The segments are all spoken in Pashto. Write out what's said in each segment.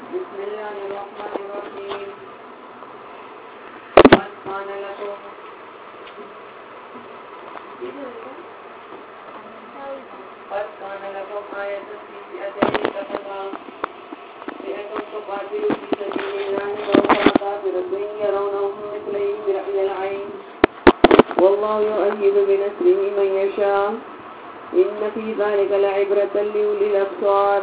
بسم الله الرحمن الرحيم. قد كان لكم آية في فئتين التقتا فئة تقاتل في سبيل الله وأخرى كافرة يرونهم مثليهم برأي العين والله يؤيد بنصره من يشاء إن في ذلك لعبرة لأولي الأبصار.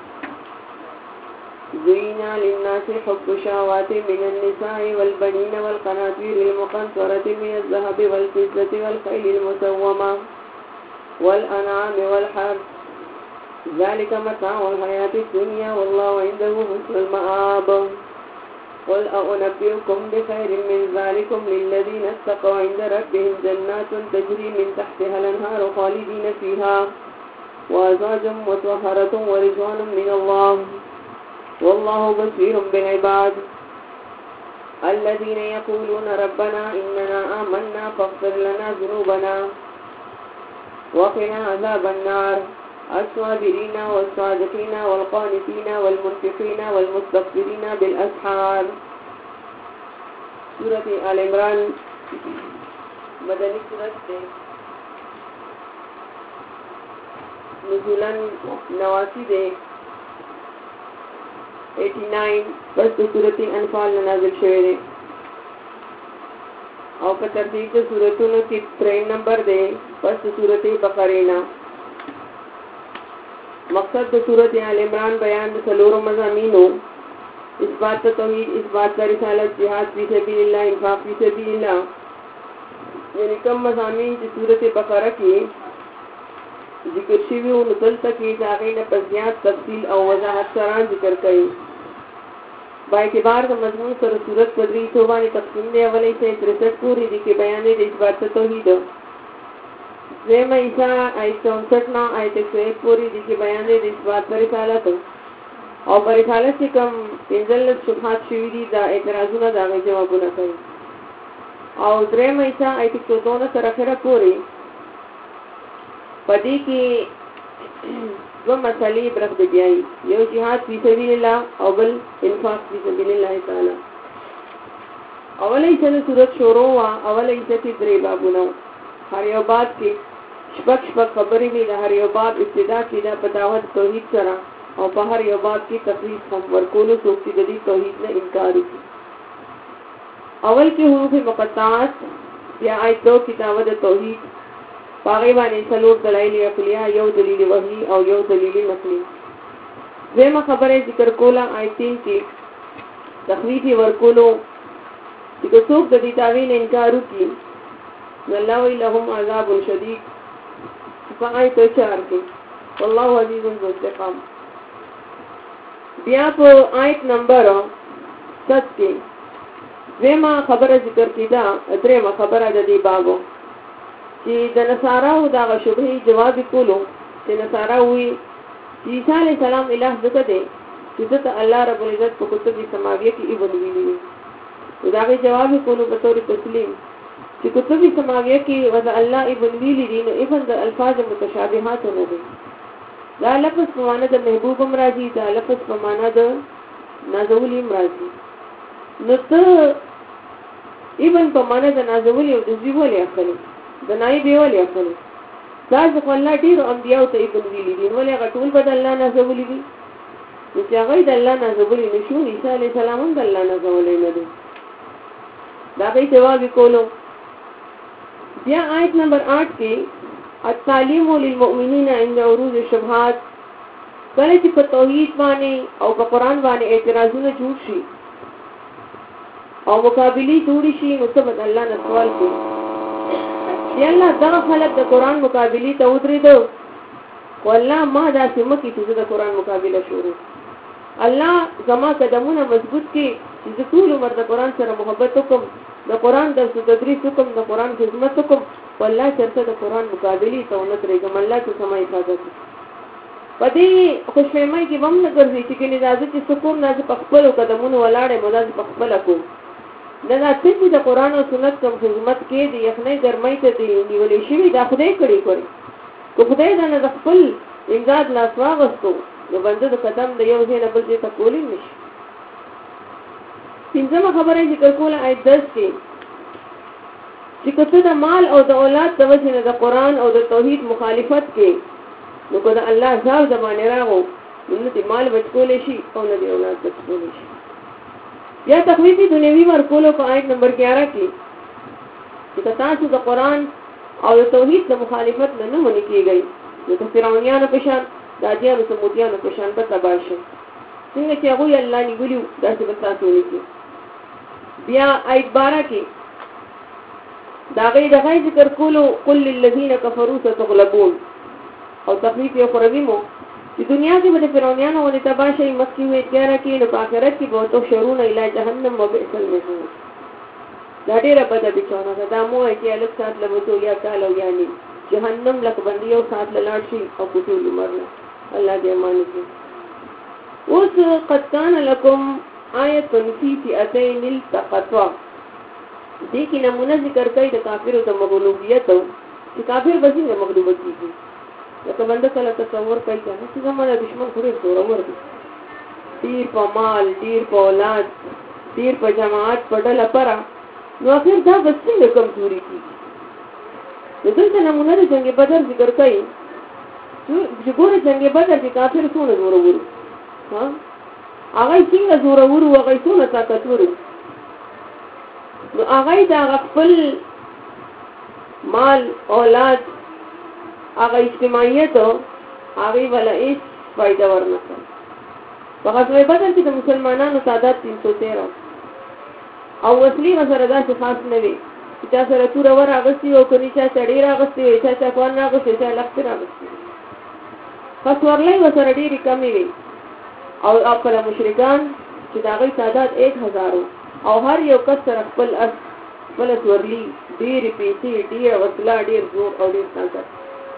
زين للناس حب الشهوات من النساء والبنين والقناطير المقنطرة من الذهب والفضة والخيل المسومة والأنعام والحرث ذلك متاع الحياة الدنيا والله عنده حسن المآب. قل أنبئكم بخير من ذلكم للذين اتقوا عند ربهم جنات تجري من تحتها الأنهار خالدين فيها وأزواج مطهرة ورضوان من الله والله بصير بالعباد. الذين يقولون ربنا إننا آمنا فاغفر لنا ذنوبنا وقنا عذاب النار الصابرين والصادقين والقانتين والمنفقين والمستغفرين بالأسحار. سورة آل عمران مدنی سورت ہے، نزولاً 89 دے 89 پس سورت انفال نازل شوئے دے او په ترتیب د سورتونو کې 3 نمبر دی پس سورت بقره. مقصد د سورت آل عمران بیان د څلورو مضامینو: اثبات توحید، اثبات رسالت، جهاد فی سبیل الله، انفاق فی سبیل الله. یعنی کوم مضامین چې سورت بقره کې ذکر شوي وو نو دلته کې د هغې نه په زیات تفصیل او وضاحت سره ذکر کوي. با اعتبار د مضمون سره صورت په درې حصو باندې تقسیم دی. اول حصه 63 پورې دي کې بیان دی د اثبات توحید. دویمه حصه آیت 64 نه آیت 101 پورې دي کې بیان دی د اثبات رسالت او پر رسالت کې کوم 15 شبهات شوي دي دا اعتراضونه د هغې جوابونه کوي. او دریمه حصه آیت 14 تر اخره پورې په دې کې دو مسئلې برخ دی بیاي، یو جهاد فی سبیل الله او بل انفاق فی سبیل الله تعالی. اوله حصہ د سورت شروع وا، اوله حصہ کې 3 بابونه، هر یو باب کې شپږ خبرې دي. د هر یو باب ابتدا کې د دعوت توحید سره او په هر یو باب کې تفصیل هم ورکول څوک چې د دې توحید نه انکار وکړي. اول کې حروف مقطعات، بیا آیت 2 کې دعوت توحید، باغی باندې څلور دلایل عقلیه، یو دلیل وحی او یو دلیل نقلی. دویمه خبره ذکر کوله آیت 3 کې تخویف ورکولو چې څوک د دې دعوی نه انکار وکړي الله وی لهم عذاب شدید. په آیت 4 کې والله عزیز ذو انتقام. بیا په آیت نمبر 7 کې دویمه خبره ذکر کیده، دریمه خبره د دې بابو چې د نصاراو دغه شبهې جواب کولو چې نصارا وی چې عیسی علیه السلام الہ ځکه دی چې ځکه الله رب العزت په کتب سماویه کې ابن ویلي. دا غي جواب کولو په تور تسلیم چې کتب سماویه کې وذ الله ابن ویلي دي نو ابن د الفاظ متشابهات نه دي. دا لفظ په معنا د محبوب امراضي، دا لفظ په معنا د نازولی امراضي. نو ته ابن په معنا د نازولی او د زیولې اخلي د نائب ولی اخلي. دا ځکه الله ډیر انبیاء ته ابن ویلي دي، ولې هغه ټول به د الله نازولي دي. نو چې هغه د الله نازولي نشو، عیسی علیه السلام هم د الله نازولي نه دي. دا غي جواب کولو. بیا آیت نمبر 8 کې التعلیم للمؤمنین عند عروض الشبهات. کله چې په توحید باندې او په قران باندې اعتراضونه جوړ شي او مقابله جوړ شي نو څه بد الله نه سوال کوي. یا الله دغه خلک د قران مقابله ته ودرېدو، والله ما دا سمه کې چې د قران مقابله شروع. الله زما قدمونه مضبوط کې چې ټول عمر د قران سره محبت وکم، د قران د تدریس وکم، د قران خدمت وکم، والله چرته د قران مقابله ته ونه درېږم. الله ته سمه حفاظت په دې خوشفهمۍ کې هم نه ګرځي چې کې نازل چې سکون نازل په خپل قدمونو ولاړې مداز په خپل کو نه ته چې د قران او سنت کوم خدمت کې د یخنۍ ګرمۍ ته دی نیولې شي دا خدای کړی کوي. کو خدای دا نه خپل امداد لا سواغستو نو باندې د قدم د یو ځای نه بل ځای ته کولی نشي. پنځمه خبره ذکر کوله آیت 10 کې چې کته د مال او د اولاد د وجه نه د قران او د توحید مخالفت کې نو کله الله ځاو د باندې راغو نو دې مال بچولې شي او نه دې اولاد بچولې شي. یا تخویفی دنیوي ورکولو په آیت نمبر 11 کې چې تاسو د قران او د توحید د مخالفت نه مونږ کېږي نو د فرعونانو په شان داجیانو سموتیانو په شان به تباہ شي څنګه چې هغه الله نیولیو داسې به تاسو ونیسي. بیا آیت 12 کې دا غي د غي ذکر کولو قل للذین کفروا ستغلبون او تخفیف یو قربی مو چې دنیا کې به فرعونانو ولې تباہ شي مخکې وي 11 کې نو په آخرت کې به تو شرون الی جهنم وبئس المصیر. دا ډیره بده بچونه ده مو چې الک سات لبوتو یا کالو یعنی جهنم لک باندې یو سات لاړ شي او کوټو مرنه الله دې امان وکړي. اوس قد كان لكم آیت فی فئتین التقطا دې کې نمونه ذکر کوي د کافرو د مغلوبیت چې کافر به څنګه مغلوب کیږي. لکه بنده کله تصور کوي چې زموږ دشمن خوري زورور دي ډیر په مال ډیر په اولاد ډیر په جماعت په ډله پره نو اخر دا به څنګه کمزوري کیږي. دلته نمونه د جنگ بدر ذکر کوي چې ګوره جنگ بدر کې کافر څونه زورور ها هغه څنګه زورور او هغه څونه طاقتور نو هغه دا خپل مال اولاد هغه اجتماعیت هغه ولا هیڅ فائدہ ورنکړه. په غزوه بدر کې د مسلمانانو تعداد 313 او وسلی مسره داسې خاص نه وي چې سره تور ور اغستی او کني چې ډیر اغستی وي چې کوان نه اغستی چې لختر اغستی خاص ورلې وسره ډیری کمی وي او خپل مشرکان چې دا غي تعداد 1000 او هر یو کس سره خپل ورلی ډیر پیسې ډیر وسلا ډیر زور او ډیر طاقت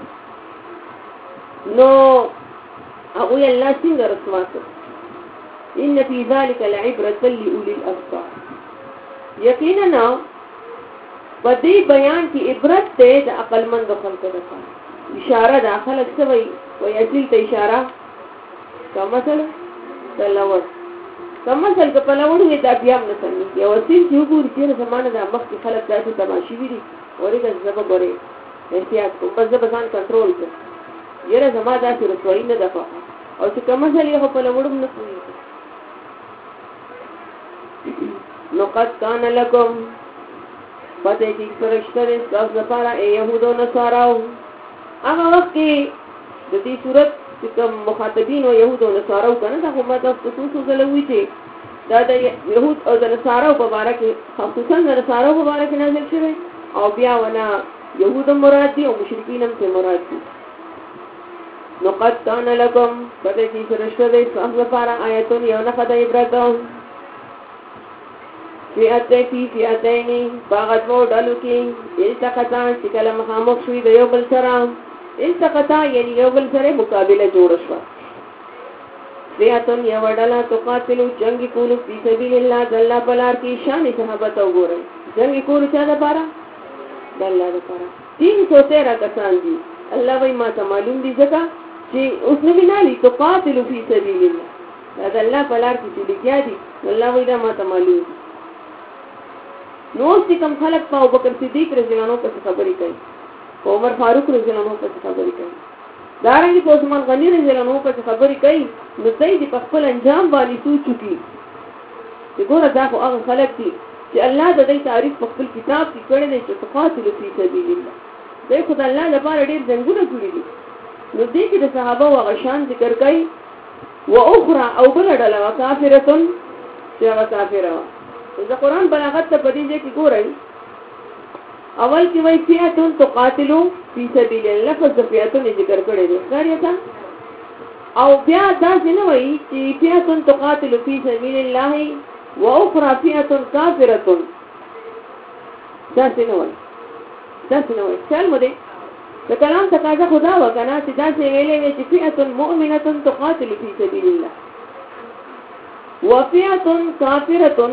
نو هغه الله څنګه رسوا کړ. ان فی ذلک لعبرة لأولی الابصار یقینا په دې بیان کې عبرت ده د عقل مند خلکو لپاره. اشاره د خلک سوي او اصل ته اشاره کمثل تلوت کمثل په لوړ وي دا بیا نه سمي یو اصل چې وګوري چې زمانه د مخ کې خلک داسې تماشي وي ورګه زبر غوري احتیاط کو په ځبان کنټرول کړ یره زما داسې رسوي نه ده او چې کمثل یې په لوړ نه کوي. نو قد کان لکم پته کې فرشتره تاسو لپاره يهودو نصاراو هغه وخت کې د دې صورت چې کوم مخاطبین او يهودو نصاراو کنه دا کومه تاسو څه غلوي چې دا د يهود او د نصاراو په اړه کې خصوصا د نصاراو په اړه کې نازل شوی او بیا ونه يهود مراد دي او مشرکین هم څه مراد دي. نو قد کان لکم پته کې فرشتره تاسو لپاره آیاتون یو نه خدای عبرت فئتین باغت مو ډلو کې التقطا چې کله مخامخ شوي د یو بل سره التقطا یعنی یو بل سره مقابله جوړ شو. فئتون یو ډله تقاتلو جنگ کولو فی سبیل الله د الله په لار کې شان صحابه ته وګورئ جنگ کولو چا لپاره د الله لپاره 313 کسان دي. الله وایي ما ته معلوم دي ځکه چې اوس نه وینالي تقاتلو فی سبیل الله د الله په لار کې چې لګیا دي الله وایي دا ما ته معلوم دي. نو چې کوم خلک په ابوبکر صدیق رضی الله عنه په خبرې کوي عمر فاروق رضی الله عنه په خبرې کوي دارنګه په عثمان غنی رضی الله عنه په خبرې کوي نو دوی د خپل انجام باندې سوچ کوي چې ګوره دا خو هغه خلک دي چې الله د دې تعریف په خپل کتاب کې کړی دی چې تقاتل فی سبیل الله دوی خدای الله لپاره ډېر څنګه کړی دي. نو دې کې د صحابه او غشان ذکر کوي او اخرى او بل ډله کافرتون چې هغه کافره د قرآن بلاغت ته پدې کې ګورئ اول کې وایي فئتون تقاتلو فی سبیل الله لفظ د فئتون ذکر کړی دی ښکاریا او بیا دا څنګه وایي چې فئتون تقاتلو فی سبیل الله و اخرى فئتون کافرتون دا څنګه وایي چل مده د کلام تقاضا خدا وکنه چې دا څه ویلې چې فئتون مؤمنه تقاتل فی سبیل الله وفئتون کافرتون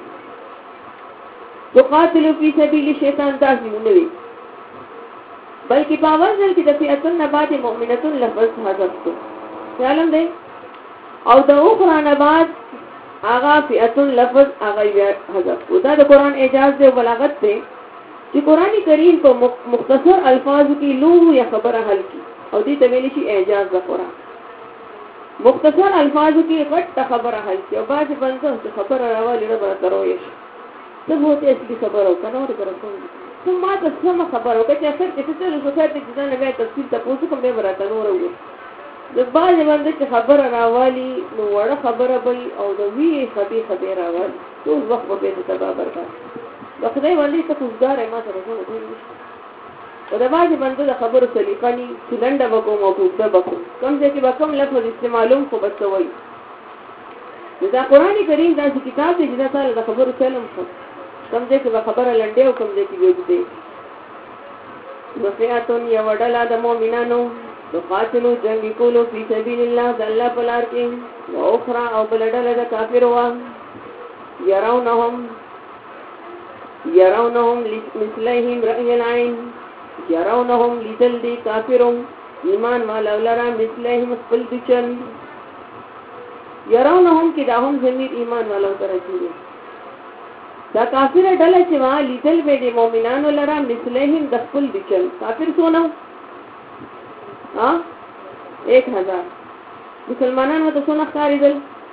تقاتل فی سبیل الشیطان تاسو نه وی بلکې په اول ځل کې د فئتون نه بعد مؤمنه لفظ حذف کو خیالم دی او د اخرى نه بعد آغا فئتون لفظ آغا حذف دا د قرآن اعجاز دی او بلاغت دی چې قرآن کریم په مختصر الفاظو کې لوی یا خبره حل کی او دې ته ویل شي اعجاز د قرآن. مختصر الفاظو کې غټه خبره حل کی او باز بنده چې خبره راوالي ربره دروي شي څه بہت اصلي خبره وکړه نو درته ثم ما تسمع خبره وکړه چې اخر کې څه څه څه چې ځان نه تفصیل تاسو کوم به راته نور وي د باز باندې چې خبره راوالي نو وړه خبره به او د وی خبره راوالي ټول وخت به ته تبا برکات د خدای باندې ته خوشدار ما سره څه نه او د باز باندې د خبرو طریقه ني چې لنډه وکوم او په بکو کم ځکه به کوم لفظ استعمالوم خو بسوي دا قرآن کریم دا کتاب دی چې تعالی د خبرو سلام خو کم ځکه به خبره لنډه او کم ځکه وګړي وفئاتون یا وډلا د مؤمنانو قاتلو جنگی کولو فی سبیل الله د الله په لار کې او اخرى او بلډله د کافرو يرونهم مثلهم رأي العين يرونهم لدل دی کافرون ایمان والا لرا مثلهم خپل دچن يرونهم کې دا هم زمير ایمان والا ترجمه دا کافر ډله چې وا لیدل به د مؤمنانو لرا مثلهم د خپل دچن کافر سونه 1000 مسلمانانو ته څونه خاریدل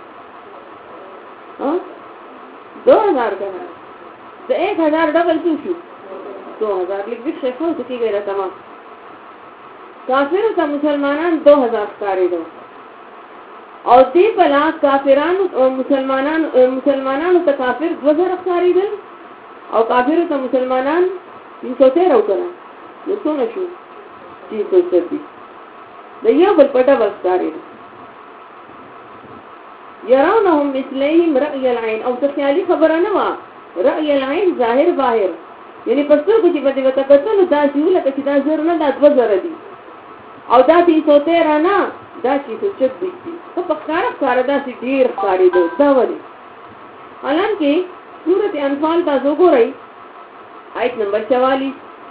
2000 کنه د 1000 ډبل شو 2000 لیک څه خو څه کیږي را تمام کافر ته مسلمانان 2000 خاریدل او دې بلا کافرانو او مسلمانانو ته کافر 2000 خاریدل او کافر ته مسلمانان 313 وکړه نو څونه شو 330 د یو بل پټه وستاري يرونهم مثلهم رأي العين او تخيالي خبره نه وا رأي العين ظاهر باهر یعنی پستر کو چې بده وتا کتل دا چې لکه چې دا زر نه دا 2000 دي او دا 313 نه دا 326 دي په پکاره دا چې ډیر ښکاری دي دا ولي حالانکه سورۃ انفال تاسو ګورئ آیت نمبر 44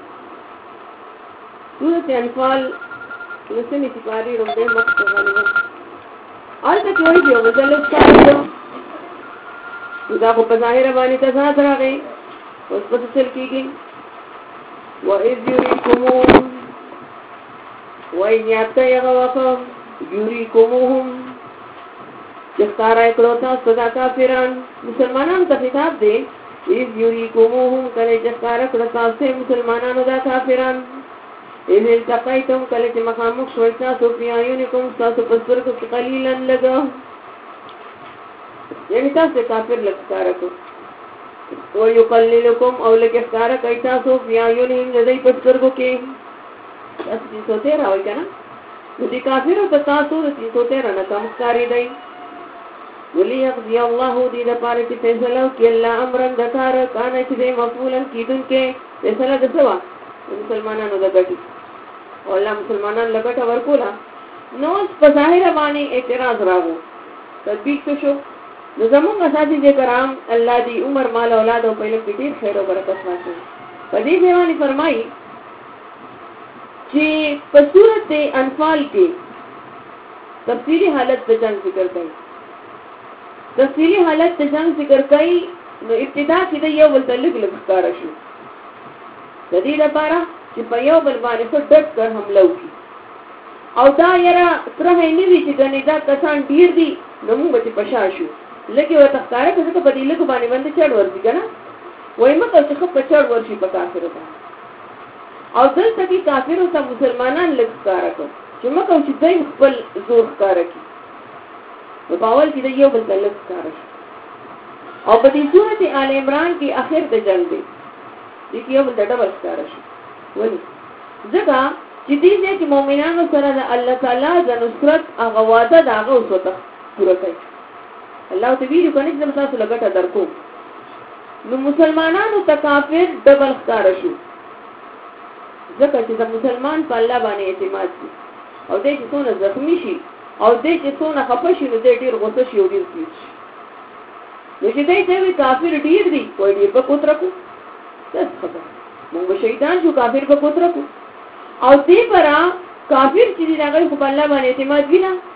سورۃ انفال لسنی تپاری رمبے مقت غالبا آل تک وہی جو مزلت کاری دو دا کو پظاہر بانی تزاد را گئی اس پس چل کی گئی وَإِذْ يُرِيكُمُوهُمْ وَإِذْ يَابْتَ يَغَوَقَمْ يُرِيكُمُوهُمْ جختارا اکڑوتا صدا کافران مسلمانان تا خطاب دے اِذْ يُرِيكُمُوهُمْ کلے جختارا اکڑوتا سے مسلمانان دا کافران اِذْ الْتَقَيْتُمْ کلے چه مخامق شوئتا سو فی آیونکم ساسو پسپرکو کی قلیلاً لگا یعنی تاسو کافر لگتارکو وَيُقَلِّلُكُمْ او لگتارک ایتا سو فی آیونیم لدی پسپرکو کی تاسو 313 ہوئی کنا ندی کافر و تاسو 313 نکم کاری دی وَلِيَقْضِيَ اللَّهُ دِيدَ پارچی فیصلو کی اللہ امرن دکار کانا چی دے مفعولاً کی دن کے فیصلہ دسوا مسلمانانو لگٹی او اللہ مسلمانان لگٹا ورکولا نو په ظاهر باندې اعتراض راغو تطبیق تو شو نو زمونږ اساتذې دې کرام الله دې عمر مال اولاد او په لږ ډیر خیر او برکت واچي په دې ځواني فرمایي چې په صورت انفال کې تفصیلی حالت د جنگ ذکر کړي تفصیلی حالت د جنگ ذکر کړي نو ابتدا کې د یو بل تعلق لګښکار شو د دې لپاره چې په یو بل باندې څه ډټ کر حمله وکړي او دا یرا سره نه وی چې غنی دا کسان ډیر دي نو موږ به پښا شو لکه وته ښکارا کړه په دې لکه باندې چړ ورځي کنه وای مکه چې خپ چړ ورشي په کافر باندې او دلته کې کافر او مسلمانان لږ ښکارا کړ چې مکه چې دای خپل زور ښکارا کړي په باور کې د یو بل لږ ښکارا او په دې سورۃ آل عمران کې اخر د جنگ دی چې یو بل ډبل ښکارا شي ولی ځکه چې دې کې مؤمنانو سره د الله تعالی د نصرت هغه وعده دا هغه وسوته پوره کوي الله ته ویلو کنه چې تاسو لګټه درکو نو مسلمانانو ته کافر ډبل ښکار شو ځکه چې د مسلمان په الله باندې اعتماد دي او دې چې څونه زخمی شي او دې چې څونه خپه شي نو دې ډیر غوسه شي او ډیر کیږي نو چې دې کافر ډیر دي کوئی ډیر په کوتره کو څه خبره موږ شیطان جو کافر په کوتره کو او دې پرا کافر چې دی هغه په الله باندې اعتماد وینا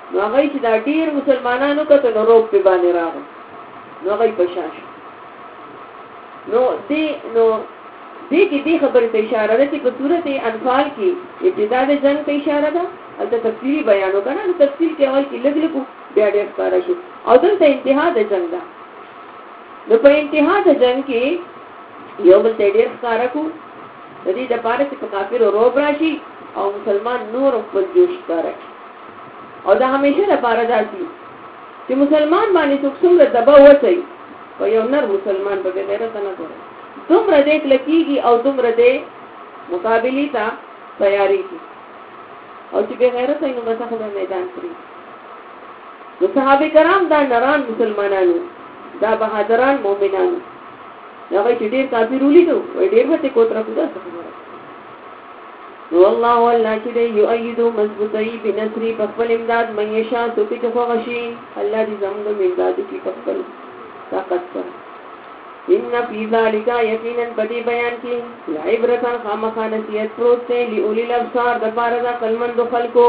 نو هغه چې دا ډیر مسلمانانو کته نو روپ په باندې راغی نو هغه پښاش نو دې کې دې خبرې ته اشاره ده چې په سورته انفال کې ابتدا د جنگ ته اشاره ده البته تفصیلی بیان وکړه نو تفصیل کې اول کې لګ لګو بیا ډېر ښکارا شو او دلته انتها د جنگ ده نو په انتها د جنگ کې یو بل ته ډېر ښکارا کو د دې د پاره چې کافر روب راشي او مسلمان نور خپل جوش ښکارا او دا همیشه لپاره داسي چې مسلمان باندې څومره دبا وځي په یو نر مسلمان په غیرت نه کوي دومره دې کلکیږي او دومره دې مقابله ته تیاری کی او چې به غیرت نو مسخه د میدان کړی نو صحابه کرام دا نران مسلمانانو دا بهادران مؤمنانو هغه چې ډېر کافر ولیدو وای ډېر وته کوتره کودا څه نو الله والله چې دې یؤیدو مضبوطی بنصری په خپل امداد مېشا توکي ته خوشي الله دې زموږ امداد کی په خپل طاقت سره ان فی ذلک یقینا بدی بیان کی عبرت خامخا نصیحت پروت ته لئولی الابصار د پاره د قلمند خلکو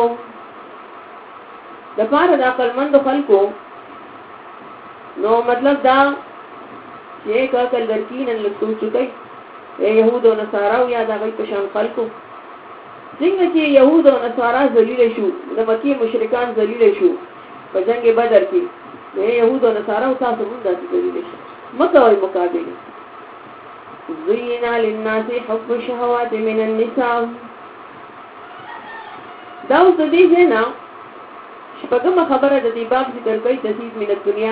نو مطلب دا چې کله لړکین له سوچوي يهود او نصارا او یا د غي په شان خلکو څنګه چې يهود او نصارا ذلیل شو د مکی مشرکان ذلیل شو په جنگ بدر کې يهود او نصارا او تاسو هم داسې ذلیل شو مکه او مقابله زینا للناس حب الشهوات من النساء دا اوس دې نه شپږم خبره د دې باب ذکر کوي تزيد من الدنيا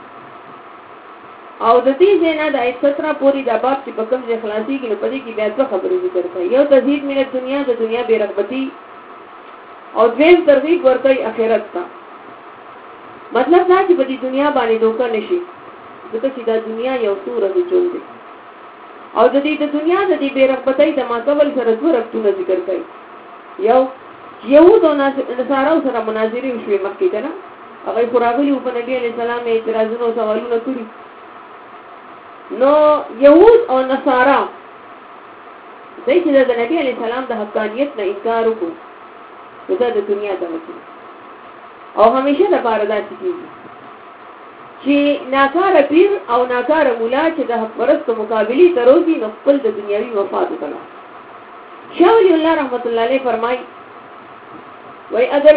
او د دې نه د 17 پوری د باب چې په کوم ځای خلاصي کې په دې کې بیا څه خبرې ذکر کوي یو تزيد من الدنيا د دنیا بے رغبتی او دویم ترغیب ورکوي آخرت ته مطلب دا چې په دې دنیا باندې دوکه نشي ځکه چې دا دنیا یو سوره دی ژوند دی او د دې د دنیا د دې بے رغبتی د ماقبل سره دوه رښتونه ذکر کوي یو يهود او نصارا سره مناظره وشوي مکه ته نه هغه قرآني په نبی عليه السلام اعتراضونه او سوالونه کړی نو يهود او نصارا دای چې د نبی عليه السلام د حقانيت نه انکار وکړو دا د دنیا د مکه او همیشه د بار داسې کیږي چې ناکار پیر او ناکار مولا چې د حق پرست مقابله تروږي نو خپل د دنیوي مفاد وکړي شاه ولی الله رحمت الله علیه فرمای وای اگر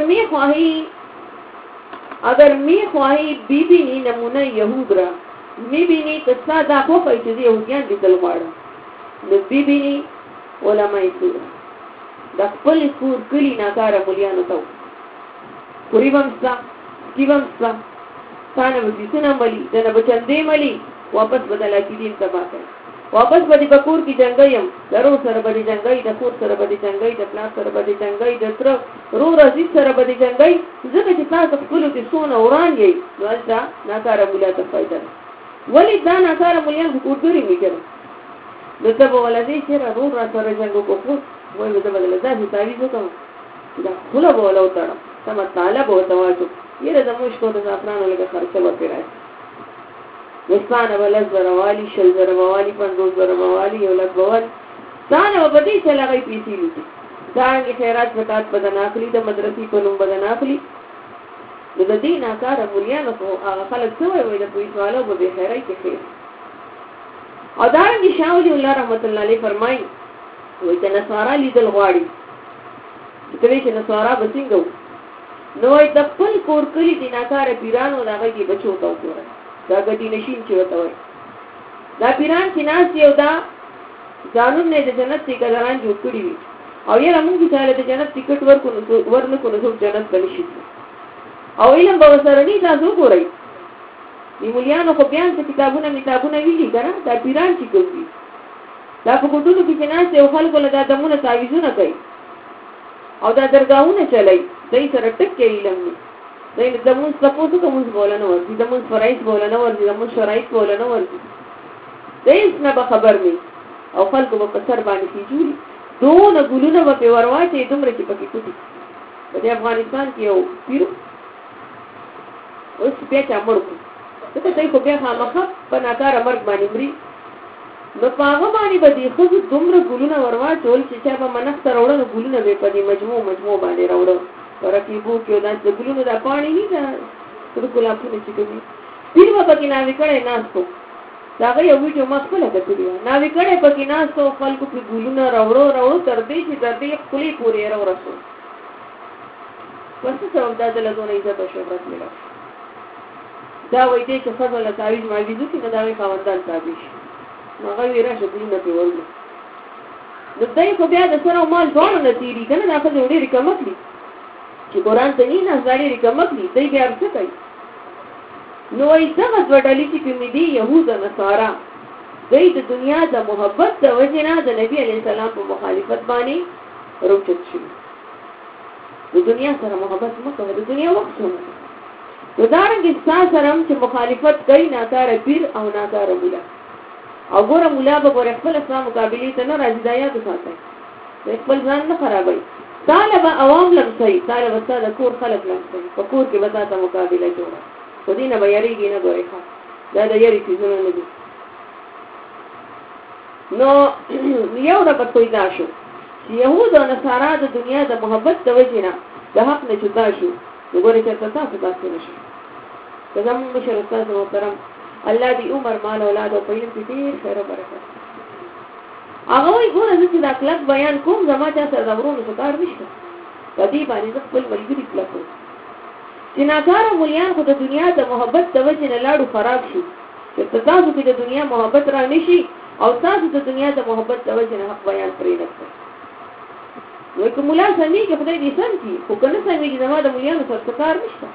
می خواهی بیبینی نمونه یهود را میبینی کسا دا خوفای چې یهودیان دي تلواړه نو بیبینی علماء سور د خپل کور کلی ناکار مولیانو ته قریبمستا کیبمستا ثانه وځینه ملي دنه بچندې ملي واپس بدلا کی دین تبا کړ واپس بدی بکور کی جنگایم درو سره بدی جنگای د خور سره بدی جنگای د پلان سره بدی جنگای د تر رو رزي سره بدی جنگای زکه چې تاسو خپل دي سونه وران یې نوځه ناکاره مولا ته فائدہ ولی دا ناکاره مولیان وګوري میکره دته په ولادي چې رو را سره جنگ وکړو وای د بدل ځای تعویذ وکړو دا خله بوله وتاړه سم تعالی به تواجو یره د مشکو د زعفرانو لګه خرچه وکړای وستانه ولز وروالی شل وروالی 50 وروالی یو لک بوال ثانه وبدي چې لګي پیسې لټي ځانګي خیرات زکات بدن اخلي د مدرسې په نوم بدن اخلي د دې ناکار مليانو هغه خلک څه وایي د پولیسوالو به خیرای کې خیر او دارنګي شاولي الله رحمت الله علیه فرمایي وایي چې نصارا لیدل غواړي چې چې نصارا بسنګو نو د خپل کور کلی د ناکار پیرانو دغه کې بچو تا وره دا غدي نشین چې وته وای دا پیران چې ناس یو دا ځانون نه د جنت څخه ځان جوړ کړی وي او یې موږ چې د جنت ټیکټ ورنکو نو جنت بنشي او علم به سره نه تاسو ګورئ دی مليانو خو بیان څه کتابونه ویلي کنه دا پیران چې کوي دا په کوټو کې ناس یو خلکو له دمونه تعویذونه کوي او دا درگاہونه چلای دای سره ټکې علم نه دای زمون سپوږ کوم بولنه ورته زمون فرایض بولنه ورته زمون شرایط بولنه ورته دای نه به خبر نه او خلکو په سر باندې کیږي دون ګلونه په ورواچې دومره چې پکې کوي په افغانستان کې یو پیرو اوس بیا چې امرکو ته ته خو بیا خامخ په ناکاره مرګ باندې مري نو پاغه باندې به دي خو دومره ګلونه ورواچول چې چا به منښت راوړل ګلونه به په دې مجموع باندې راوړل پرکیبو کې دا د ګلونو د پانی نه دا تر ګلابونه چې کوي پیر و پکې ناوې کړه ناستو دا یو ویډیو ما خپل کتلی ناوې کړه پکې ناستو خلکو په ګلونو راوړو تر دې چې تر دې خپلې پورې راورسو وڅ څو دا د لګونې عزت او شهرت ملو دا وایي چې فضل تعویذ معجزو کې دا وی خواندان تابع شي نو هغه ویرا شګلونه په ورلو نو دای خو بیا د سره مال ټول نه تیری کنه دا خو ډېری کمکلی چې قران ته نه ځاړي کمکلی دای بیا څه کوي نو ای څنګه وړلې چې په دې يهود او نصارا دای د دنیا د محبت د وجنه د نبی علی السلام په مخالفت باندې روچت شي د دنیا سره محبت مکه د دنیا وخت نو دارنګ سره چې مخالفت کوي ناکار پیر او ناکار مولا او ګوره مولا به ور خپل اسلام مقابله ته نه راځي دایات ساتي خپل ځان نه خرابوي طالب عوام لمسي طالب استاد کور خلق لمسي په کور کې وتا ته مقابله جوړه په دې نه بیارېږي نه ګوري دا د یاري څه نه دي نو یو د پټوي شو يهود او نصارا د دنیا د محبت د وجنه د حق نه جدا شو وګورئ چې تاسو تاسو نشئ زموږ مشر استاد محترم الله دې عمر مال اولاد او په دې ډېر خیر او برکت هغه وی ګوره چې دا کلک بیان کوم زما ته زمرونو څه کار نشته په دې باندې خپل ملګری کلک چې ناکاره مليان خو د دنیا د محبت د وجنه لاړو خراب شي چې تاسو کې د دنیا محبت را نشي او تاسو د دنیا د محبت د وجنه حق بیان پرې نه کړئ نو کوم مولا سمي کې خدای دې سم کی خو کنه سمي چې زما د مليانو سره کار نشته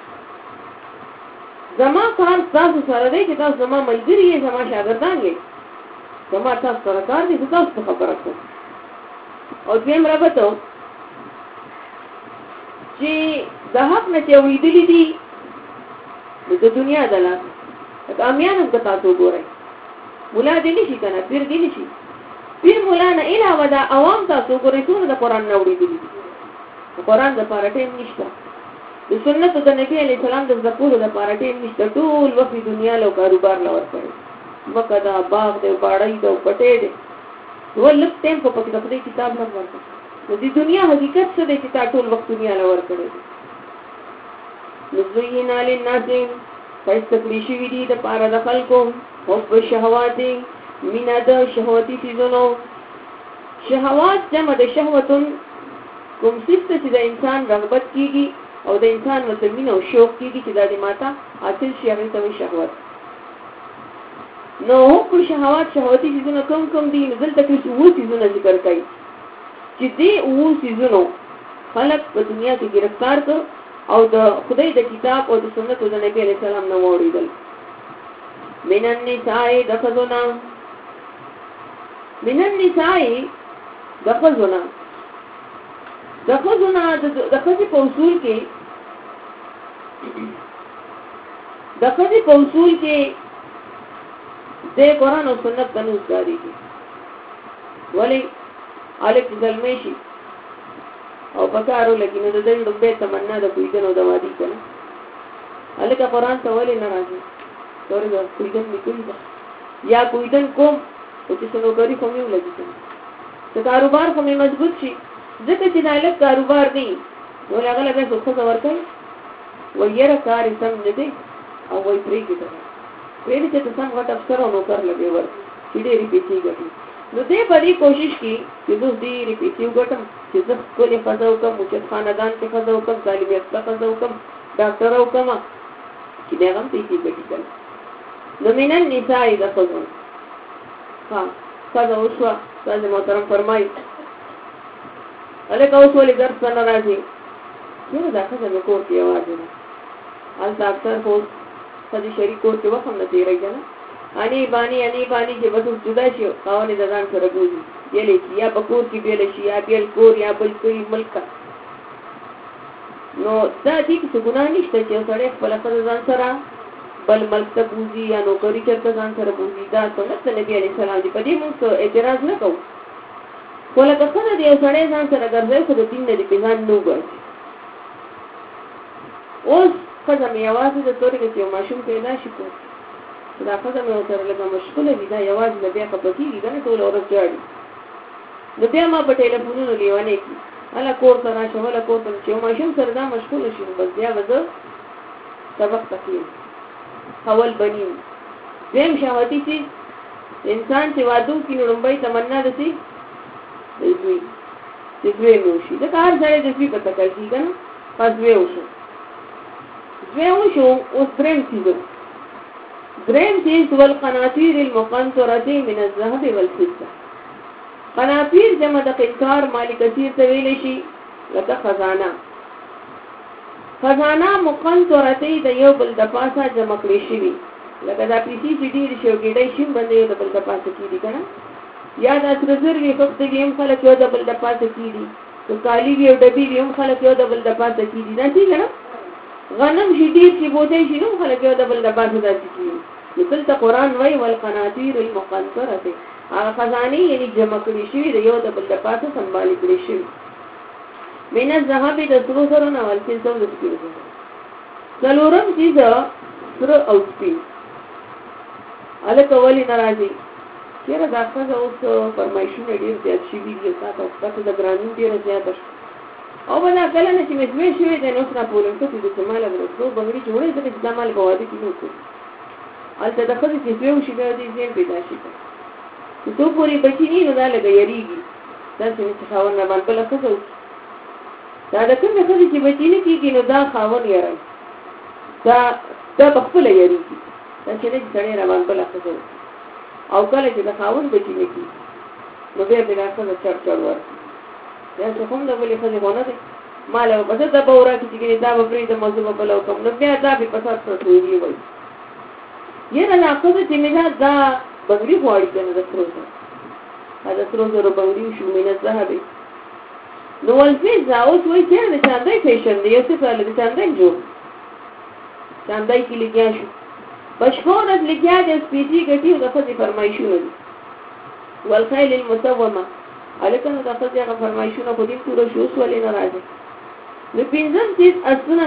زما کار تاسو سره دی چې تاسو زما ملګری یې زما شاګردان یې زما تاسو سره کار دي تاسو ته خبره کوم او دیم راغته چې د حق نه چې وېدلې دي د دنیا دلته امیانو ته تاسو ګورئ مولا دې نشي کنه پیر دې نشي پیر مولا نه علاوه دا عوام تاسو ګورئ ټول د قران نه وړي دي قران د پاره ټیم نشته د سنت د نبی علی سلام د ذکر د پاره ټیم نشته ټول وخت دنیا له کاروبار لور کړي مکه دا باغ دې باړې دې پټې دې ولک ټیم په پکې د خپل کتاب نه ورته د دې دنیا حقیقت څه دې چې ټول وخت دنیا لور کړي نزوینا للناس فاستقلیشی وی دی د پاره د خلکو حب شهوات مینا د شهوتی فیزونو شهوات جمع د شهوتون کوم څه چې د انسان رغبت کیږي او د انسان وسمین او شوق کیږي چې د دې ماته حاصل شي هغه ته شهوت نو حب شهوات شهوتی فیزونو کوم دي دلته کې څو فیزونه ذکر کړي چې دې او فیزونو خلق په دنیا کې گرفتار کړ او د خدای د کتاب او د سنت د نبی علیہ السلام نو اوریدل مینن نساء دخذنا مینن نساء دخذنا د خځې په اصول کې د قرآن او سنت تنوز داری کی ولی الک ظلمیشی او پکارو لکه نو د دې ډوبې تمنا د کویدنو د وادي کنه الک قرآن ته ولی ناراضي تورې د کویدن نکوي یا کویدن کوم او چې څنګه غری کوم یو لګي ته کاروبار کوم مضبوط شي ځکه چې دایله کاروبار دی نو هغه له څه څه ورکړي ویره کار سم نه دی او وای پرې کېده پرې چې تاسو هم غټ افسر او نوکر لګي ور چې ډېری پیسې ګټي نو دې په دې کوشش کې چې دوی ډېری پیسې وګټم چې زه خپل فضا وکم چې خاندان کې فضا وکم طالبيت ته فضا وکم ډاکټر وکم چې دا هم پیسې ګټي کړي نو مینن نساء د فضا ها فضا وشوا تاسو محترم فرمایي الک اوس ولې درس نه راځي نو دا څه د کور کې आवाज نه حال ډاکټر هو سدي شریکو کې وخت نه دی راځي اني باني چې وڅ جدا شي قوانين د ځان سره ګوزي یلې یا بکور کې بیل شي یا بیل کور یا بل کوئی ملک نو دا دې څه ګناه نشته چې سره خپل ځان سره بل ملک ته ګوزي یا نوکری چرته ځان سره ګوزي دا سنت نبی عليه السلام دی په دې موږ اعتراض نه کوو ولا کله دې سره ځان سره ګرځي خو د دین نه دې ځان نو ګرځي اوس خدای مې आवाज د تورې کې یو ماشوم پیدا شي کو دا خدای مې سره لږه مشغوله دي دا आवाज نه بیا په پکې دي نه ټول اورځ جاړي نو بیا ما په ټلیفونونو لیوانې کی الا کور ته راشه ولا کور ته چې ماشوم سره دا مشغول شي نو بس بیا وځه سبق تکیم اول بنیم دیم شهوتی چې انسان چې وادو کې لومبۍ تمنا دسي دوی چې دوی وشي دا کار ځای د دوی په تکل کې کنه پس دوی وشو اوس دریم چیز والقناطیر المقنطرة من الذهب والفضة قناطیر جمع د قنطار مالی کثیر ته ویل شي لکه خزانه مقنطرة د یو بل د پاسه جمع کړی شي لکه دا پیسې چې ډیر شي ګډای شي باندې یو د بل د پاسه کیږي کنه یا د ترزر وی فقط ګیم خلک یو د بل د پاسه کیږي تو کالی وی او ډبی وی هم خلک یو د بل د پاسه کیږي دا څنګه نه غنم چې ډیر چې بوته شي نو خلک یو د بل د پاسه داسې کیږي دلته قران وای والقناطیر المقنطرة هغه خزانه یعنی جمع کړی شي د یو د بل د پاسه سنبالي کړی شي مینه ذهب د سرو سره نه ولکې څو د سپیږي څلورم چیز سر او سپی الکه ولی ناراضي چیرې دا څنګه اوس فرمایشونه ډیر زیات شي دي تاسو تاسو د ګرانین ډیر زیات او بنا کله نه چې مې شوې د نو څنګه پورم ته د سماله ورسو بغړي جوړې ته د مال بوادي کې نو البته د خځې چې یو شي د دې ځین پیدا شي ته پوری بچی نه نه لګي یریږي دا څنګه خاور نه باندې بل څه دا د کوم خځې چې بچی نه کیږي نو دا خاور یری دا بخپل یریږي دا چې نه ځړې را باندې بل څه او کله چې د خاور بچی نه کیږي نو بیا د راځه چر ور یا څه کوم د بلې خځې ونه دي مال او بده د بورا کې دا به پرې د موضوع په لو کوم نو بیا دا په پسات سره وي یره لا څه چې مینا دا بغلی غواړي کنه د سترو دا سترو زره بغلی شو مینا ذهبي نو ولفیز اوس وایي چې د چاندای فیشن دی یو څه په لږ چاندای جوړ چاندای کې لګیا شو بشکورت لګیا د سپیډي غټي د خځې فرمایشونه دي والخيل المسومه الکه د خځې هغه فرمایشونه خو دې پوره شو ولې نه راځي نو پینځم چیز اسونه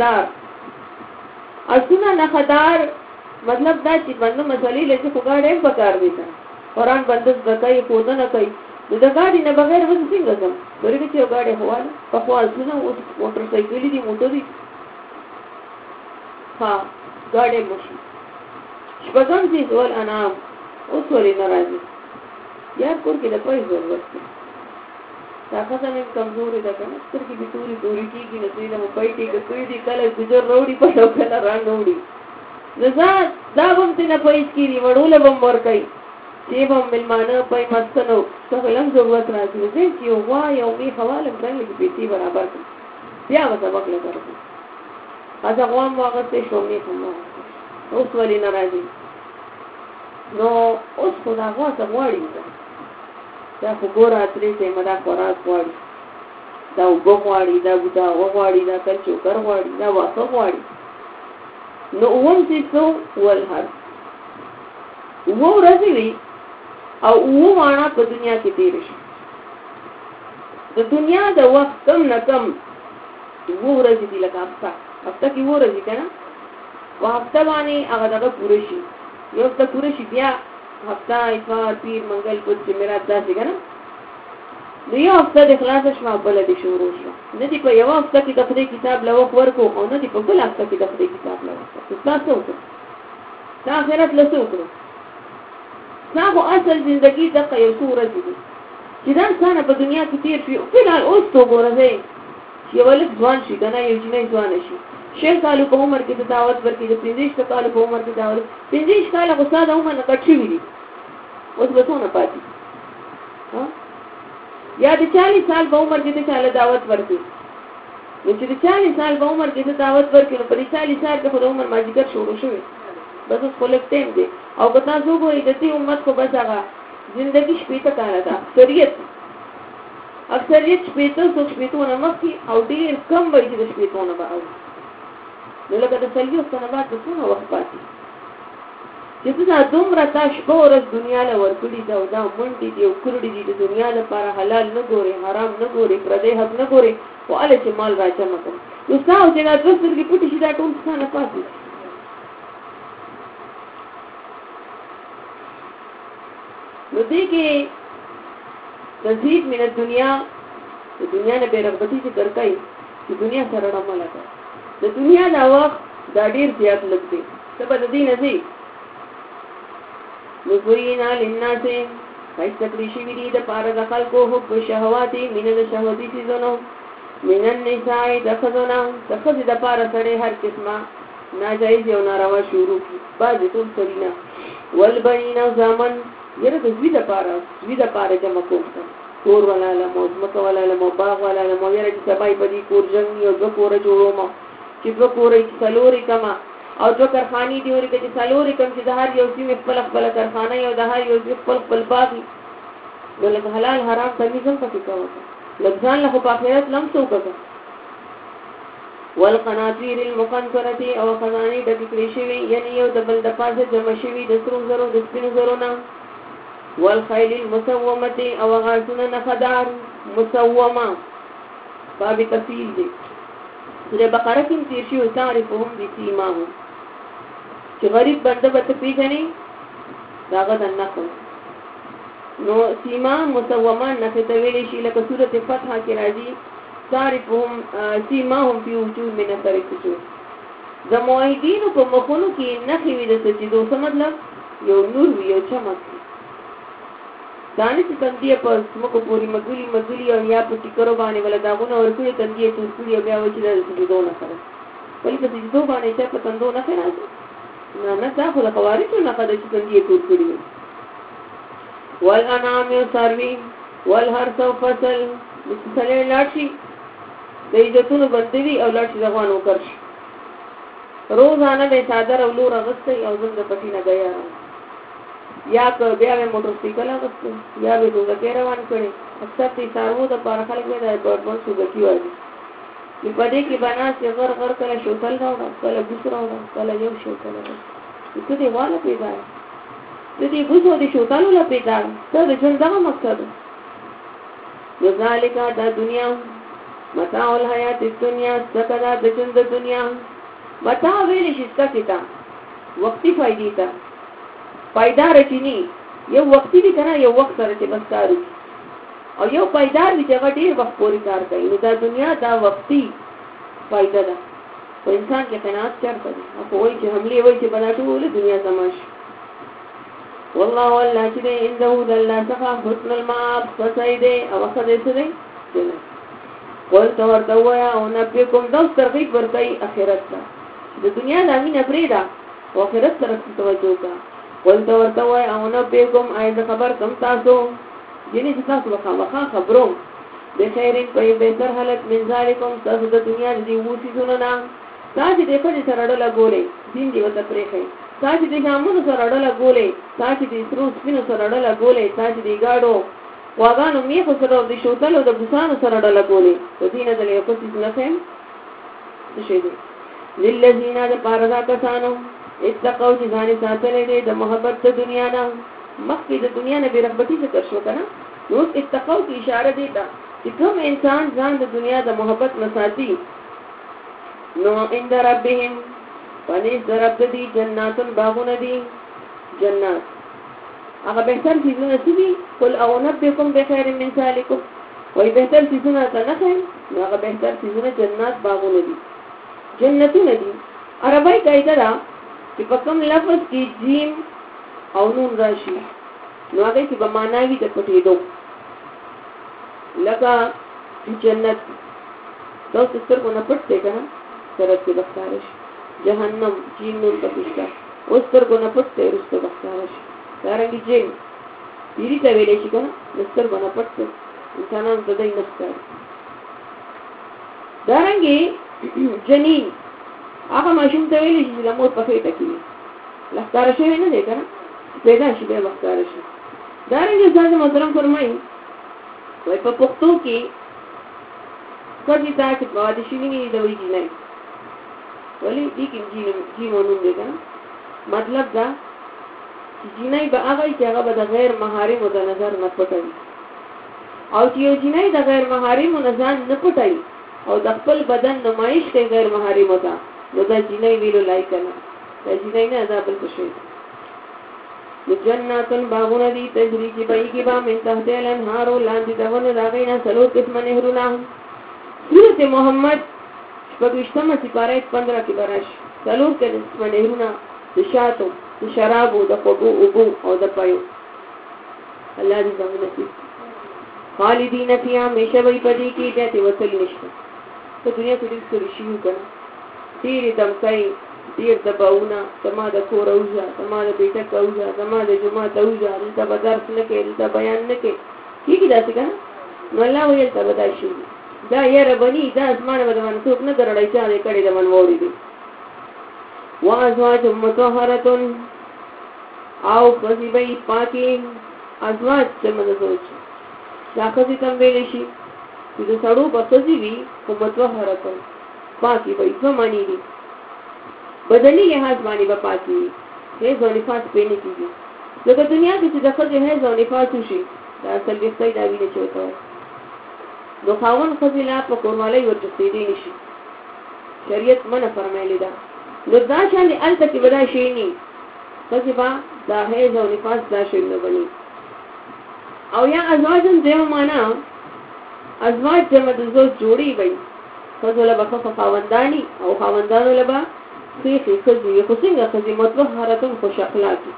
نخدار مطلب دا چې باندې مسلې لږه خوګاړې په کار دي قرآن بندس بکای خود نه کوي د ګاډي نه بغیر وځي څنګه کوم ورګه چې ګاډي هواله په خوا ځنه او موټر سایکل دي موټر دي ها ګاډي مشي شپږم چې ول انام اوس ولې ناراضي یا کور کې د پای ضرورت دی طاقت هم کمزوري ده کنه سترګې به توري کېږي نو دې له پېټي کې کوي دي کله ګذر روړي په لو کله رنگ وړي زه دا هم ته نه پېښ کیږي وړول به مور کوي چې به ملمانه پای مستنو څنګه ضرورت راځي چې یو وا یو می حواله باندې کې پیسې برابر بیا به سبق لګارو اځه غوام واغته شو می کوم اوس ولې ناراضي نو اوس خو دا غواړم وړي دا خو ګور اترې چې مدا خوراک غواړي دا وګواړي دا بوتا وګواړي دا کل چوکر غواړي دا واسه غواړي نو اون چې څو ولهر وو راځي او وو معنا په دنیا کې تیر شي د دنیا د وخت کم نه کم وو راځي د لکه هفته کې وو راځي کنه وخت باندې هغه دغه پوره شي یو څه پوره شي بیا هفته اتوار پیر منګل بدھ جمعرات داسې کنه نو یو هفته د خلاص شوا بل د شروع شو نه دی په یو هفته کې د خپل کتاب لوخ ورکو او نه دی په بل هفته کې د خپل کتاب لوخ تاسو وکړه دا آخرت لسه وکړه نو اصل ژوندۍ د یو صورت دي چې دا څنګه په دنیا کې تیر شي په لار اوس تو ګورځي چې ولې ځوان شي کنه یو جنې ځوان شي شیخ کالو په عمر کې دعوت ورکړي د 15 کالو په عمر کې دعوت 15 کاله غوسه د عمر نه کټ شي اوس به څونه پاتې ها یا د 40 سال په عمر کې د دعوت ورکړي نو چې د 40 سال په عمر کې دعوت ورکړي نو په 40 سال کې خو د عمر ماجیګر شروع شوی بس خلک ټیم دی او که تاسو وګورئ د دې امت خو بس هغه ژوندۍ شپېته کاله ده اکثریت شپېتونه مخکې او ډېر کم وایي چې د شپېتونه به اوري نو لکه د څلوېښت کاله بعد به څونه وخت پاتې چې ته دومره تا شپه ورځ دنیا له ورکړي ده او دا منډې دي او کړړې دي د دنیا لپاره حلال نه ګورې حرام نه ګورې پردی حق نه ګورې خو هله چې مال راجمع کړم نو ستا او چې دا دوه سترګې پټې شي دا ټول ستا نه پاتې نو دې کې تزهید من الدنیا د دنیا نه بیرغبتی ذکر کوي چې دنیا سره عمل وکړه د دنیا دا وخت دا ډیر زیات لګ دی څه به د دې نه دی مزوینا للناس فایسته کړی شوي دي د پاره د خلکو حب شهواتي مینه د شهوتي څیزونو من النساء د ښځو د پاره سړی هر قسمه ناجایز او ناروا شروع کی بعضې ټول سړي نه والبنین او زامن یره د زوی د پاره جمع کوم کور والا لمو ځمکه والا لمو باغ والا لمو یره چې سبا یې په دې کور جنګ یو دوه کوره جوړوم چې دوه کوره چې څلورې کمه او دوه کارخانې دي ورکه چې څلورې کم چې د هر یو سیمې خپل کارخانه او د هر یو خپل باغ ولکه حلال حرام تمیز هم پکې کوه لګځان له په آخرت لمسو وکړه والقناطیر المقنطرة او خزانه د ذکر شوی یعنی یو د بل د پاسه جمع شوی د سرو زرو د سپینو زرو نه والخيل المسومه او غاسونه نخدار مسومه باب تفصیل دی سوره بقره کې تیر شي او تعرفهم بسیماهم چې غریب بنده به پیژني داغه د نخو نو سیما مسومه نخته ویل شي لکه سوره فتح کې راځي تعرفهم سیماهم فی وجوه من اثر السجود د موحدینو په مخونو کې نخې وي د سجدو څه مطلب یو نور وي یو چمک دانه چې تندیه په سمکو پوری مګولی او یا په ټیکرو باندې ولا داغونه ورکړي تندیه ټوټړي بیا و چې د سجدو نه کړه ولې په سجدو باندې چې په تندو نه راځي نه دا خو د خوارجو نه کړه چې تندیه ټوټړي والانعام یسروی والحرث فصل مثلا لاړشي د عزتونو بندوي او لاړشي ځوان وکړي روزانه به صادر او لور اغسطي او زنده پټی نه غیا یا که بیا به موټر سایکل اغسطي یا به دوه کې روان کړي اکثر تی سارو د پاره خلک به د بوربون سوګتی وایي په دې کې بناس یې غر کله شوتل راوړل کله ګوس راوړل کله یو شو کله څه دی والا پیدا دې ګوسو دې شوتل ولا پیدا څه د ژوند دغه مقصد ذالک دا دنیا متاع الحیات الدنیا سکدا د ژوند د دنیا متاع ویل شي څه وقتی فائدې تا پایدار چینی یو وقتی دی کنه یو وخت سره چې بس کارو او یو پایدار دی چې غټي وخت پورې کار کوي نو دا دنیا دا وقتی فائدہ ده په انسان کې قناعت چرته ده او وایي چې حمله وایي چې بناټو دنیا زماش والله والله چې عنده الله څخه حسن المآب فسيده او خدای سره قول ورته وایا او نبيكم دوس ترغیب ورکړي اخرت ته د دنیا د امینه پریدا او اخرت طرف توجه کا قول ورته وایا او نبيكم اې خبر کم تاسو یعنی تاسو وخا خبرو د خیرین په بهتر حالت من ذالکم تاسو د دنیا د ووسی زونه تاسو دې په سره ډول غولې دین دی وته پرېخې تاسو دې همونو سره ډول غولې تاسو دې سترو سپینو سره ډول غولې تاسو دې گاډو واغانو میخو سره د شوتلو د بوسانو سره ډول غولې په دې نه دلې په څه نه فهم څه دې للذین پاردا کسانو اتقوا چې ځان ساتلې دې د محبت د دنیا نه مخکې د دنیا نه بیرغبتی ذکر شو کنه نو اتقوا کی اشاره دی تا چې کوم انسان ځان د دنیا د محبت نه ساتي نو عند ربهم پنځ درب دي جناتن باغونه دي جنات هغه بهتر چیزونه دي قل او نبئكم بخير من ذلكم وای بهتر چیزونه ته نه خیر نو هغه بهتر چیزونه جنات باغونه دي جنتونه دي عربی قاعده دا چې په کوم لفظ کې جیم او نون راشي نو هغه کې به معنی د پټېدو لکه جنت دوست سترګو نه پټ دی کنه سره کې بختارش جهنم جیم نون پکښتا اوس سترګو نه پټ دی رسته بختارش دارنګي جیم پیری ته ویلې شي کنه سترګو نه پټ انسانانو ته دای نه ښکار دارنګي جنین هغه ماشوم ته ویلې شي لمور په خېټه کې لختار شي نه دی کنه پیدا شي به بختار شي دارنګي ځان محترم فرمایي وای په پښتو کې کله چې باندې شي نه دی وایي نه ولی دې کې جیمونو دی کنه مطلب دا چې جنای به هغه چې هغه به د غیر محارم د نظر نه پټوي او چې یو جنای د غیر محارم نظر نه پټوي او د خپل بدن نمایش کوي غیر محارم ته نو دا جنای ویلو لای کنه دا جنای نه دا بل څه جناتن باغونه دي تجري کی بای کی با من تحت الانهار لاندې دونه داغینا سلو قسم نهرونه. سورۃ محمد شپږشتمه سپاره 15 کې برش سلو قسم نهرونه د شاتو د شرابو د خوږو اوبو او د پایو. الله دې زموږ نصیب خالدین فیها همیشه وي پدې کې دته وصل نشته. په دنیا کې ډېر څه شي وکړه ډېر دمکای ډېر دباونه سما د کور اوځه سما د بیٹه اوځه سما د جمعه اوځه د بدرس نه کې د بیان نه کې کیږي داسې کنه نو الله ویل ته بدای شي دا یې ربني دا اسمانه بدمن څوک نه درړای چا دې کړي د من ووري دي. وازواج مطهرتون او فزیبای پاکی ازواج څه سوچ دا خزي تم ویل شي چې د سړو بسځي وي او مطهرتون پاکی وي څه معنی دي بدني لحاظ باندې به پاکي هي ځونفاس پېنې کیږي لکه دنیا کې چې د خزي هي ځونفاس شي دا اصل کې څه دا ویني چوته نو خاون خزي لا په کورمالي ورته دي نشي شریعت منه فرمایلی دا نو دا شان الته کې ودا شي ني خزي با دا هي ځونفاس دا شي نه بني او یا ازواجن دیو معنا ازواج جمع د زوج جوړي وي خزله بخفه خاوندانی او خاوندانو لبا خیخی خزی خسنگا خزی مطهرتون خوش اخلاقی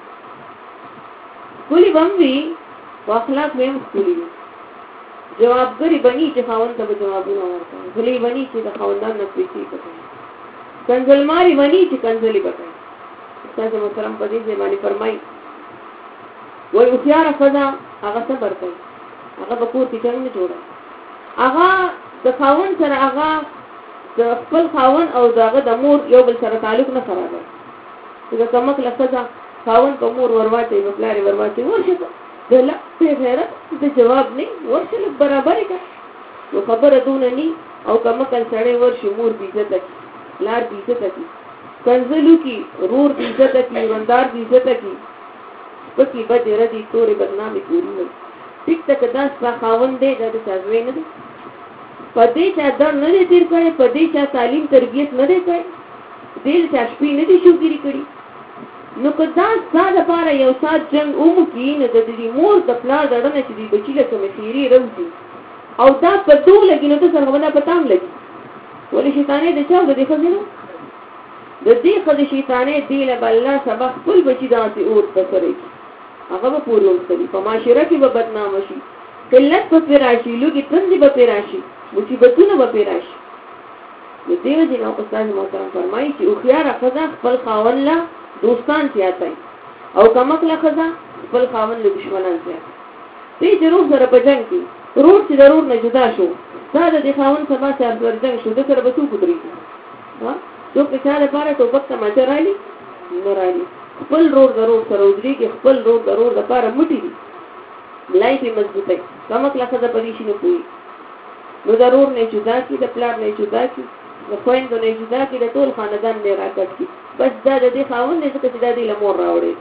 کلی بموی و اخلاق بهم کلی جوابگری بنی چه خاون تا بجوابون آورتا کلی بنی چه دا خاوندان نکویسی بتائی کنزلماری بنی چه کنزلی بتائی استاذ محترم پدی زمانی فرمائی وی اخیار خزا آغا صبر کئی آغا بکور کی چنگ جوڑا آغا دا خاون سر آغا د خپل خاون او داغه د مور یو بل سره تعلق نه خرابوي. دا کمک لخذا خاون په مور ورواچي په پلار ورواچي ورشه دله په غیرت د جواب نه ورشه برابر کا نو خبره دونه ني او کمک سره ورشي مور دې عزت کی لار دې عزت کی کنزلو کی رور دې عزت کی وندار دې عزت کی پکې بده ردی تورې بدنامي کوي ټیک تک دا خاون دې د تاسو نه دي پدې چا در نه دي تیر کړي پدې چا تعلیم تربیت نه دي کړي دل چا شپې نه دي شوګيري کړي نو کدا ساده لپاره یو سات جنگ کې نه د دې مور د پلار دړنه چې دی بچی له کومې خيري روزي او دا په دوه لګي نو ته سره ولا پتام لګي ولې شیطانې د چا د دې خزینو د دې خزې شیطانې دی له بل سبق خپل بچی داسې اور پسري هغه په پورو وکړي په معاشره کې به بدنام شي قلت په راشي لوګي تنځي په راشي مصیبتونه به راشي د دې وجه نو استاد محترم فرمایي چې او خيار خزا خپل خاون لا دوستان سیاتای او کمک لا خزا خپل خاون له دشمنان سیاتای دې ضرور سره په جنگ کې روح چې ضرور نه جدا شو دا د خاون سبا سره ورځنګ شو د سره به څو کوتري ها څو په چا لپاره ټوپک ته ماجرالي نورالي خپل روح ضرور سره ودري کې خپل روح ضرور لپاره مټي دي لای په مضبوطه کمک لا خزا پدې شي نه کوي نو ضرور نه جدا کی د پلان نه جدا کی د خويندو نه جدا کی د ټول خاندان نه راکټ کی بس دا د دې خاون نه څه چې د دې لمور راوړي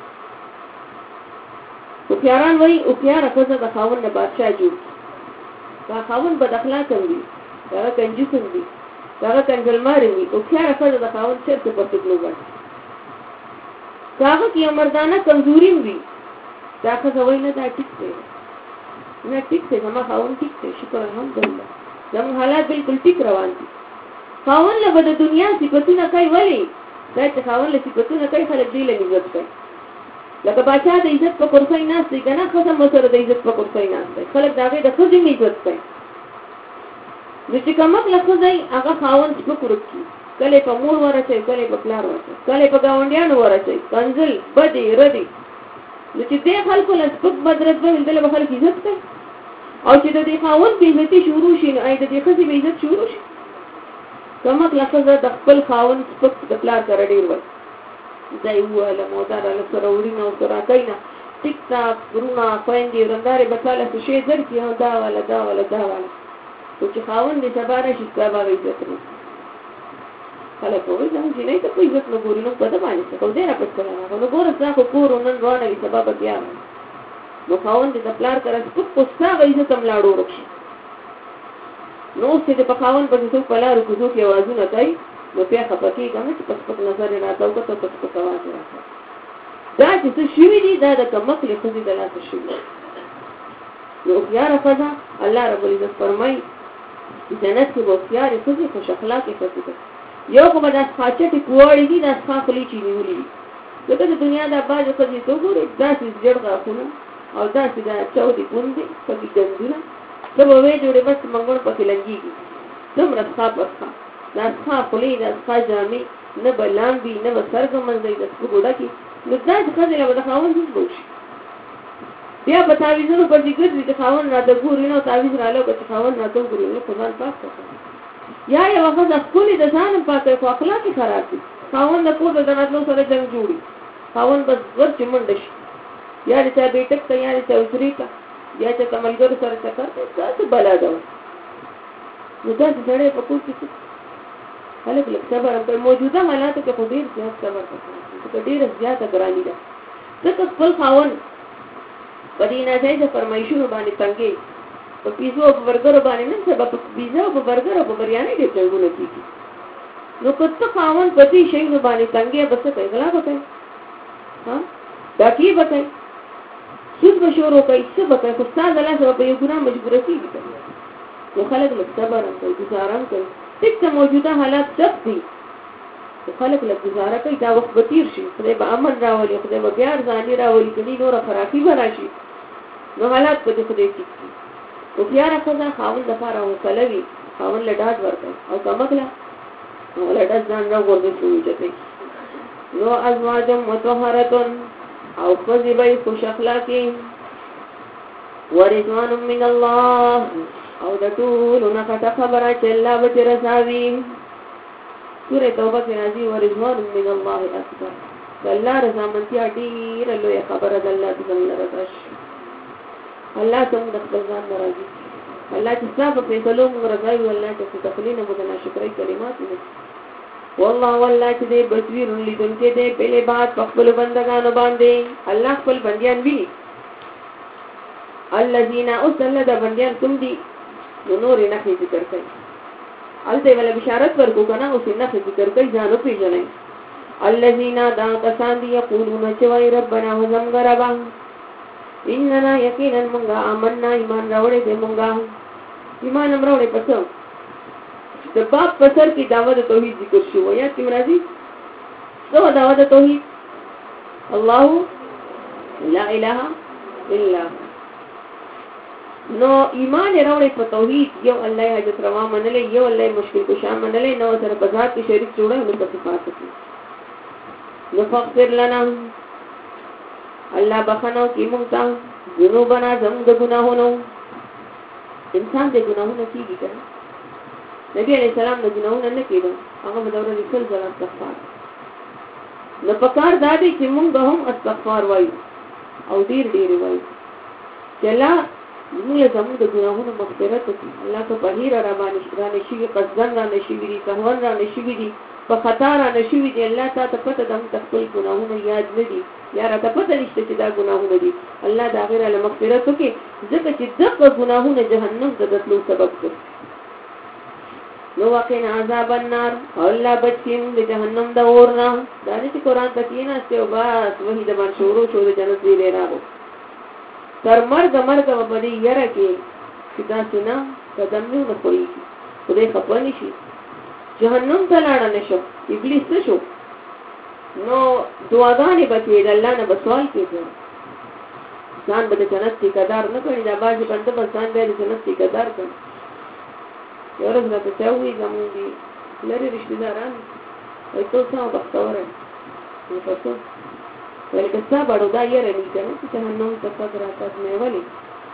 او پیاران وای او پیار خزه د خاون نه بادشاہ جوړ دا خاون بد اخلاق وي دا کنجوس وي دا کنجلمار وي او پیار خزه د خاون چرته پټ کړو هغه کې مردانه کمزوري وي دا خزه وای نه دا ټیک دی نه ټیک دی زما خاون ټیک دی شکر الحمدلله زموږ حالات بالکل ټیک روان دي خاون له د دنیا صفاتونه کوي ولی دا چې خاون له صفاتونه کوي خلک دی له عزت کوي لکه بچا د عزت په کرسۍ نه ستې کنه خصم سره د عزت په کرسۍ نه ستې خلک داغه د خزې نه عزت کوي نو چې کومک له خزې هغه خاون په کورکی کله په مور ورته کله په پلار ورته کله په گاونډیانو ورته کنزل بدی ردی نو چې دې خلکو له سپک بدرت به دل به خلک عزت کوي او چې د دې خاون په عزت شروع شي نو اې د دې خزې په عزت شروع شي کومک له خزې د خپل خاون سپک د پلار سره ډیر وي دای وله مودار له سره وړینو سره کینا ټیک ټاک ورونه خويندې رندارې بچاله څه شي درکې او دا ولا او چې خاون دې سبا شي سبا عزت نه کله کوی دا چې نه ته په عزت نه ګورې نو په دې باندې څه کوي را پټ کړه نو ګوره څنګه کورونن روانه وي سبا به بیا نو خاون دې د پلار سره سپک پوسټا عزت هم لاړو ورکشي نو چې په خاون په څو په لارو کې څوک یوازونه کوي نو بیا خپکی کوم چې په خپل نظر راځو که ته په خواته راځه دا چې څه شوي دي دا د کمقلې ښځې د لاسه شوي. نو هوښیاره ښځه الله رب العزت فرمایي جنت کې به هوښیارې ښځې خوش اخلاقې ښځې ده. یو خو به دا څښا چټې پواړې دي دا څښا خولې چې نیولې دي ځکه د دنیا دا بعضې ښځې ته وګورئ داسې زیړ غاښونه او داسې دا چاودې ګوندې پکې ګندونه ته به ویې جوړې بس منګړ پکې لنګېږي دومره څښا په څښا دا څښا خولې دا څښا جامې نه به لامبي نه به سر ګمنځوي د سپږو ډکې نو داسې ښځې له به د خاوند هېڅ به وشي. بیا په تعویذونو پسې ګرځي چې خاوند راته ګوري نو تعویذ رالو که چې خاوند راته ګوري نو خو ځان پاک کړه. یا یوه ښځه ښکلې د ځان هم پاکوي خو اخلاق یې خراب دي. خاوند د کور د دناتلو سره جنګ جوړي خاوند بس ور چې منډه شي یا د چا بیټک ته یا د چا اوسري ته یا چې ته ملګرو سره چکر کوي دا څه بلا ده. نو داسې سړی په کور کې هلک لږ صبر هم کوي. موجوده حالاتو کې خو ډېر زیات صبر پکار دی ځکه ډېره زیاته ګراني ده. ځکه خپل خاوند په دې ناجایزه فرمایشونو باندې تنګې په پیزو او په برګرو باندې نن سبا په پیزا او په برګر او په بریاني ډېر جنګونه کېږي. نو که ته خاوند په دې شیانو باندې تنګې به څه کوي غلا به کوي ډاکې به کوي سود به شروع کوي څه به کوي خو ستا د لاسه به په یو ګناه مجبوره کېږي. نو خلک لږ صبر هم کوي ګزاره هم کوي. ټیک ته موجوده حالات سخت دي خو خلک لږ ګزاره کوي دا وخت به تېر شي خدای به امن راولي خدای به بیا ارزاني راولي کني نوره فراخي به راشي نو حالات به دې خدای ټیک کړي. هوښیاره ښځه خاوند دپاره حوصله وي خاوند له ډاډ ورکوي او کمکله نو له ډز ځان راغورځوي څه وچتوي. نو ازواج مطهرة او ښځې به یې خوش اخلاقې ورضوان من الله او د ټولو نه غټه خبره چې الله به ترې رساوي. سورې توبه کې راځي ورضوان من الله اکبر د الله رضامندتیا ډېره لویه خبره ده. الله دې زموږ نه رضا شي. الله ته موږ د خپل ځان نه راضي الله چې ستا په فیصلو موږ رضا وي الله چې څه تخلي نه موږ د ناشکرۍ کلمات نه والله والله چې دی بصیر لیدونکی دی پهلې بعد په خپلو بندګانو باندې الله خپل بندیان ویني. الذین اوس الله د بندیان کوم دي نو نورې نښې ذکر کوي. هلته یې وله بشارت ورکو که نه اوس یې نښې ذکر کوي ځان وپېژنئ. الذین دا کسان دي یقولون چې وایي ربنا زموږ ربه اننا یقینا مونږه آمنا ایمان راوړی دی مونږه ایمان هم راوړی په څه د باب په سر کې دعوه د توحید ذکر شو یاد کې راځي څه دعوه د توحید الله لا اله الا نو ایمان راوړی په توحید یو الله حاجت روا منلې یو الله مشکل کشا منلې نو سره په ذات کې شریک جوړه نو په صفات کې نو فغفر لنا الله بخنو کی مونږ ته ذنوبنا زموږ د ګناهونو انسان د ګناهونو کېږي که نبی علیہ السلام د ګناهونو نه کېدو هغه به د ورځې سل ځله استغفار نو پکار دا دی چې مونږ هم استغفار وایو او ډېر ډېر وایو چې الله زموږ د ګناهونو مغفرت وکړي. الله که بهیر رانه شوي قصدن رانه شوي دي سهون رانه شوي دي په خطا رانه شوي دي الله تا ته پته ده موږ ته خپل ګناهونه یاد نه دي یا راته پته نشته چې دا ګناهونه دي الله د هغې راله مغفرت وکړي ځکه چې دغه ګناهونه جهنم ته د تلو سبب ګرځي. نو وقنا عذاب النار او الله بچ کړي موږ د جهنم د اور نه. دا نه چې قرآن ته کېناستې او بس وحي د باندې شروع شو د جنت زیری راغو تر مرګه به په دې یره کې چې داسې نه قدم نه ونه پوهېږي خدای خفه نه شي جهنم ته لاړه نه شو ابلیس څه شو نو دعاګانې به کېد الله نه به سوال کېده ځان به د جنت ټیکهدار نه کړي دا بعضې بنده به ځان بیا د جنت ټیکهدار کړي. یو ورځ راته چا ووایي زمونږ دي لرې رشتې داران وایي ته څه بختوره یې نو په څه ویل که ستا بړو دا یره ني که نه چې جهنم ته تګ راتګ مې ولې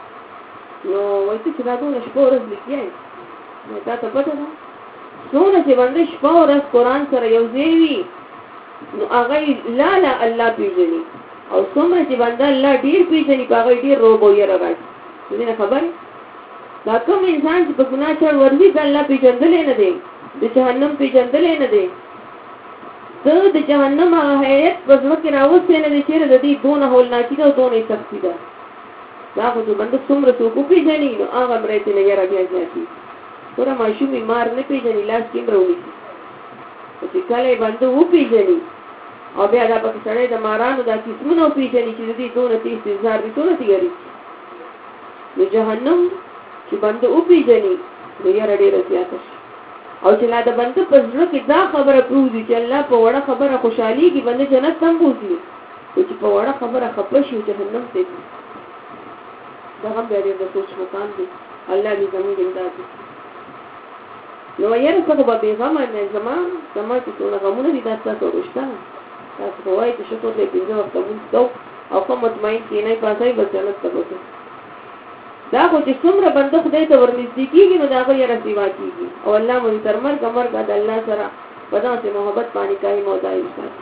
نو وایي ته چې دا دونه شپه ورځ لیکیا یې نو تا ته پته ده څونه چې بنده شپه ورځ قرآن سره یو ځای وي نو هغه لا الله پېژني او څومره چې بنده الله ډېر پېژني په هغه ډېر روب او یره راشي. د دې نه خبرې دا کوم انسان چې په ګناه چړ ورځي د الله پېژندلی نه دی د جهنم پېژندلی نه دی ته د جهنم هغه حیات په زړه کې راوستی نه دی چېرې د دې دونه هولناکي ده او دونه یې سختي ده دا خو چې بنده څومره څوک وپېژني نو هغه برای ترې نه یره بیا زیاتېږي. ګوره ماشوم یې مار نه پېژني لاس کې هم راونیسي خو چې کله یې بنده وپېژني او بیا دا پکې سړی د مارانو دا قسمونه پیژني چې دې دونه تیز زار دي ټول تیاری نو جهنم چې بنده او پیژني نو یې ډېر زیات شي او چې لا د بنده په ځړ کې دا خبره پروزي چې الله په وړه خبره خوشحالي کې بنده جنت تم بوزي او چې په وړه خبره خپه شي جهنم ته دا هم ډېر د سوچ مکان دی الله دې زموږ امداد وکړي نو یې څنګه به پیغام نه زمان چې څونه غمونه دي تاسو ورشته تاسو وایي چې شکر دې پیژنه وخت مو او کوم مطمئن کې نه پاسای بس جنت ته وځي دا خو چې څومره بنده خدای ته ورنږدې کیږي نو دا به یې رسیوا کیږي او الله مونږ تر مرګ د الله سره په داسې محبت باندې کوي موضوع ساتي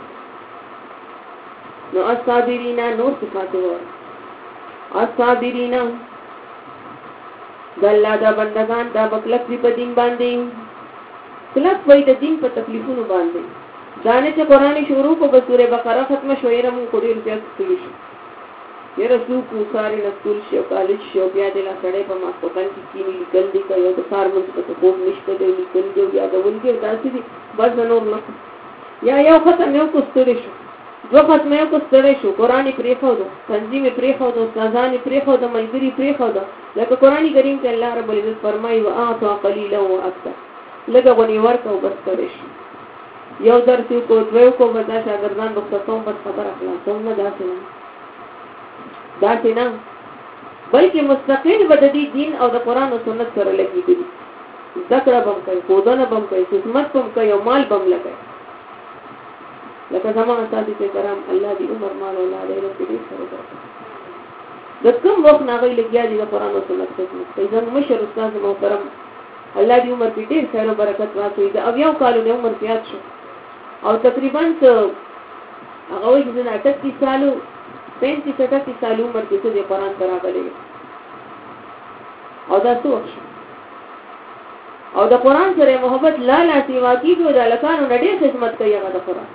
نو الصابرین نور صفات ور الصابرین د الله د بندگان دا بکلک په دین باندې کلک وای د دین په تکلیفونو باندې ځانه چې قرآنی شروع کو په سوره بقره ختمه شوې رمو کوډي روپیا کړی شي یې رسول کو ساري نسل شو کالج شو بیا د لا سړې په ماسکوکان کې کینی لیکل دي کوي د فارمز په کوم نشته دی لیکل دی بیا د ولګي داسې دي بس نور نه یا یو ختم یو کو ستړي شو دو ختم یو کو ستړي شو قرآنی پرې خو دو تنظیم پرې خو دو استادان پرې خو دو ملګری پرې خو دو لکه قرآنی کریم کې الله رب العزت فرمایي واعطى قليلا واكثر لکه غني ورکو بس کړی شي یو درس کو دویو کو بدا شاګردان رخصتوم بس خبر اخلاصوم نه داسې نه بلکې مستقل بددي دین او د قران او سنت سره لګیږي ذکر بم کوي خودانه بم کوي خدمت بم کوي او مال بم لګي لکه زموږ ساتي کرام الله دې عمر مال اولاد یې دې سره ورکړي د کوم وخت نه غي لګیا دي د قران او سنت خدمت کوي زموږ مشر استاد محترم الله دې عمر دې خیر او برکت واچوي دا او یو کال د عمر زیات شو او تقریبا هغه وایي چې 38 سالو 35 سالو عمر کې څه د قرآن تراغلي او دا څه وخت او د قرآن سره محبت لا سیوا کیږي د لکانو نډې خدمت کوي هغه د قرآن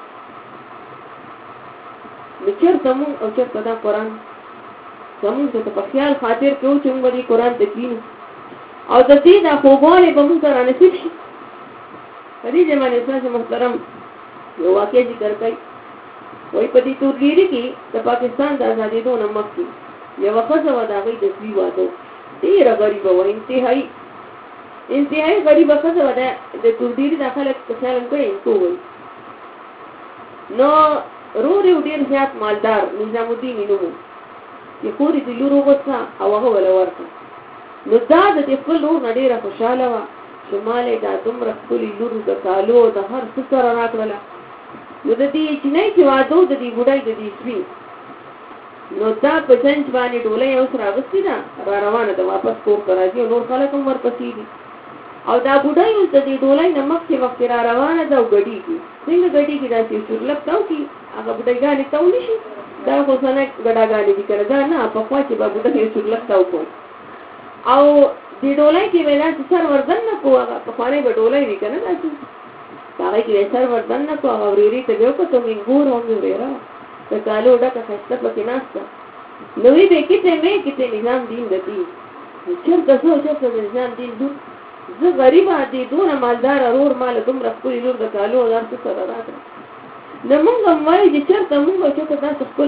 نچر تمو او چې دا قرآن زموږ ته په خیال خاطر کې چې موږ دې قرآن ته کینو او د دې د خوباله به موږ سره نصیب شي په دې زمانه کې محترم یو واقعي ذکر کوي وای په دې تورګيري کې د پاکستان د ازادۍ دونه مخکې یو وخت و دا غي د سوي واده ډیر غریب و انتهایی غریب وخت و دا د تورګيري داخله خیال کوي کوی نو روري ډیر زیات مالدار نظام الدین نومو یې خوري د لورو وڅا او هغه ولا ورته نو دا د خپل لور نډیره خوشاله و شماله دا دومره خپل لور د کالو د هر څه سره راکړله نو د دې چې نه چې واده د دې بډای د دې سوي نو دا په څنګه باندې ډولې او سره واستي دا را روانه ده واپس کور راځي نور خلک هم ورپسې دي او دا بډای د دې ډولې نمک چې وخت را روانه ده او غډي کی څنګه غډي کی دا چې شورلب تاو کی هغه بډایګانې تاو نشي دا خو څنګه غډاګانې دي کړه دا نه په خوا چې به بډای شورلب تاو کو او دې ډولې کې ویلا چې سر وردن نه کوه په خوانه به ډولې دي کنه دا هغه کې سر وردن نه کوه اوريري ته یو کو ته منګور هم ویرا ته کالو ډکه خسته پکې ناشته نوې به کې ته مې کې ته نظام دین دتی چې تاسو چې نظام دین دو زه غریب دي دون مالدار اور مال کوم رخصوي لور د کالو هزار څه سره راځي نو موږ وایي چې چرته موږ چې تاسو خپل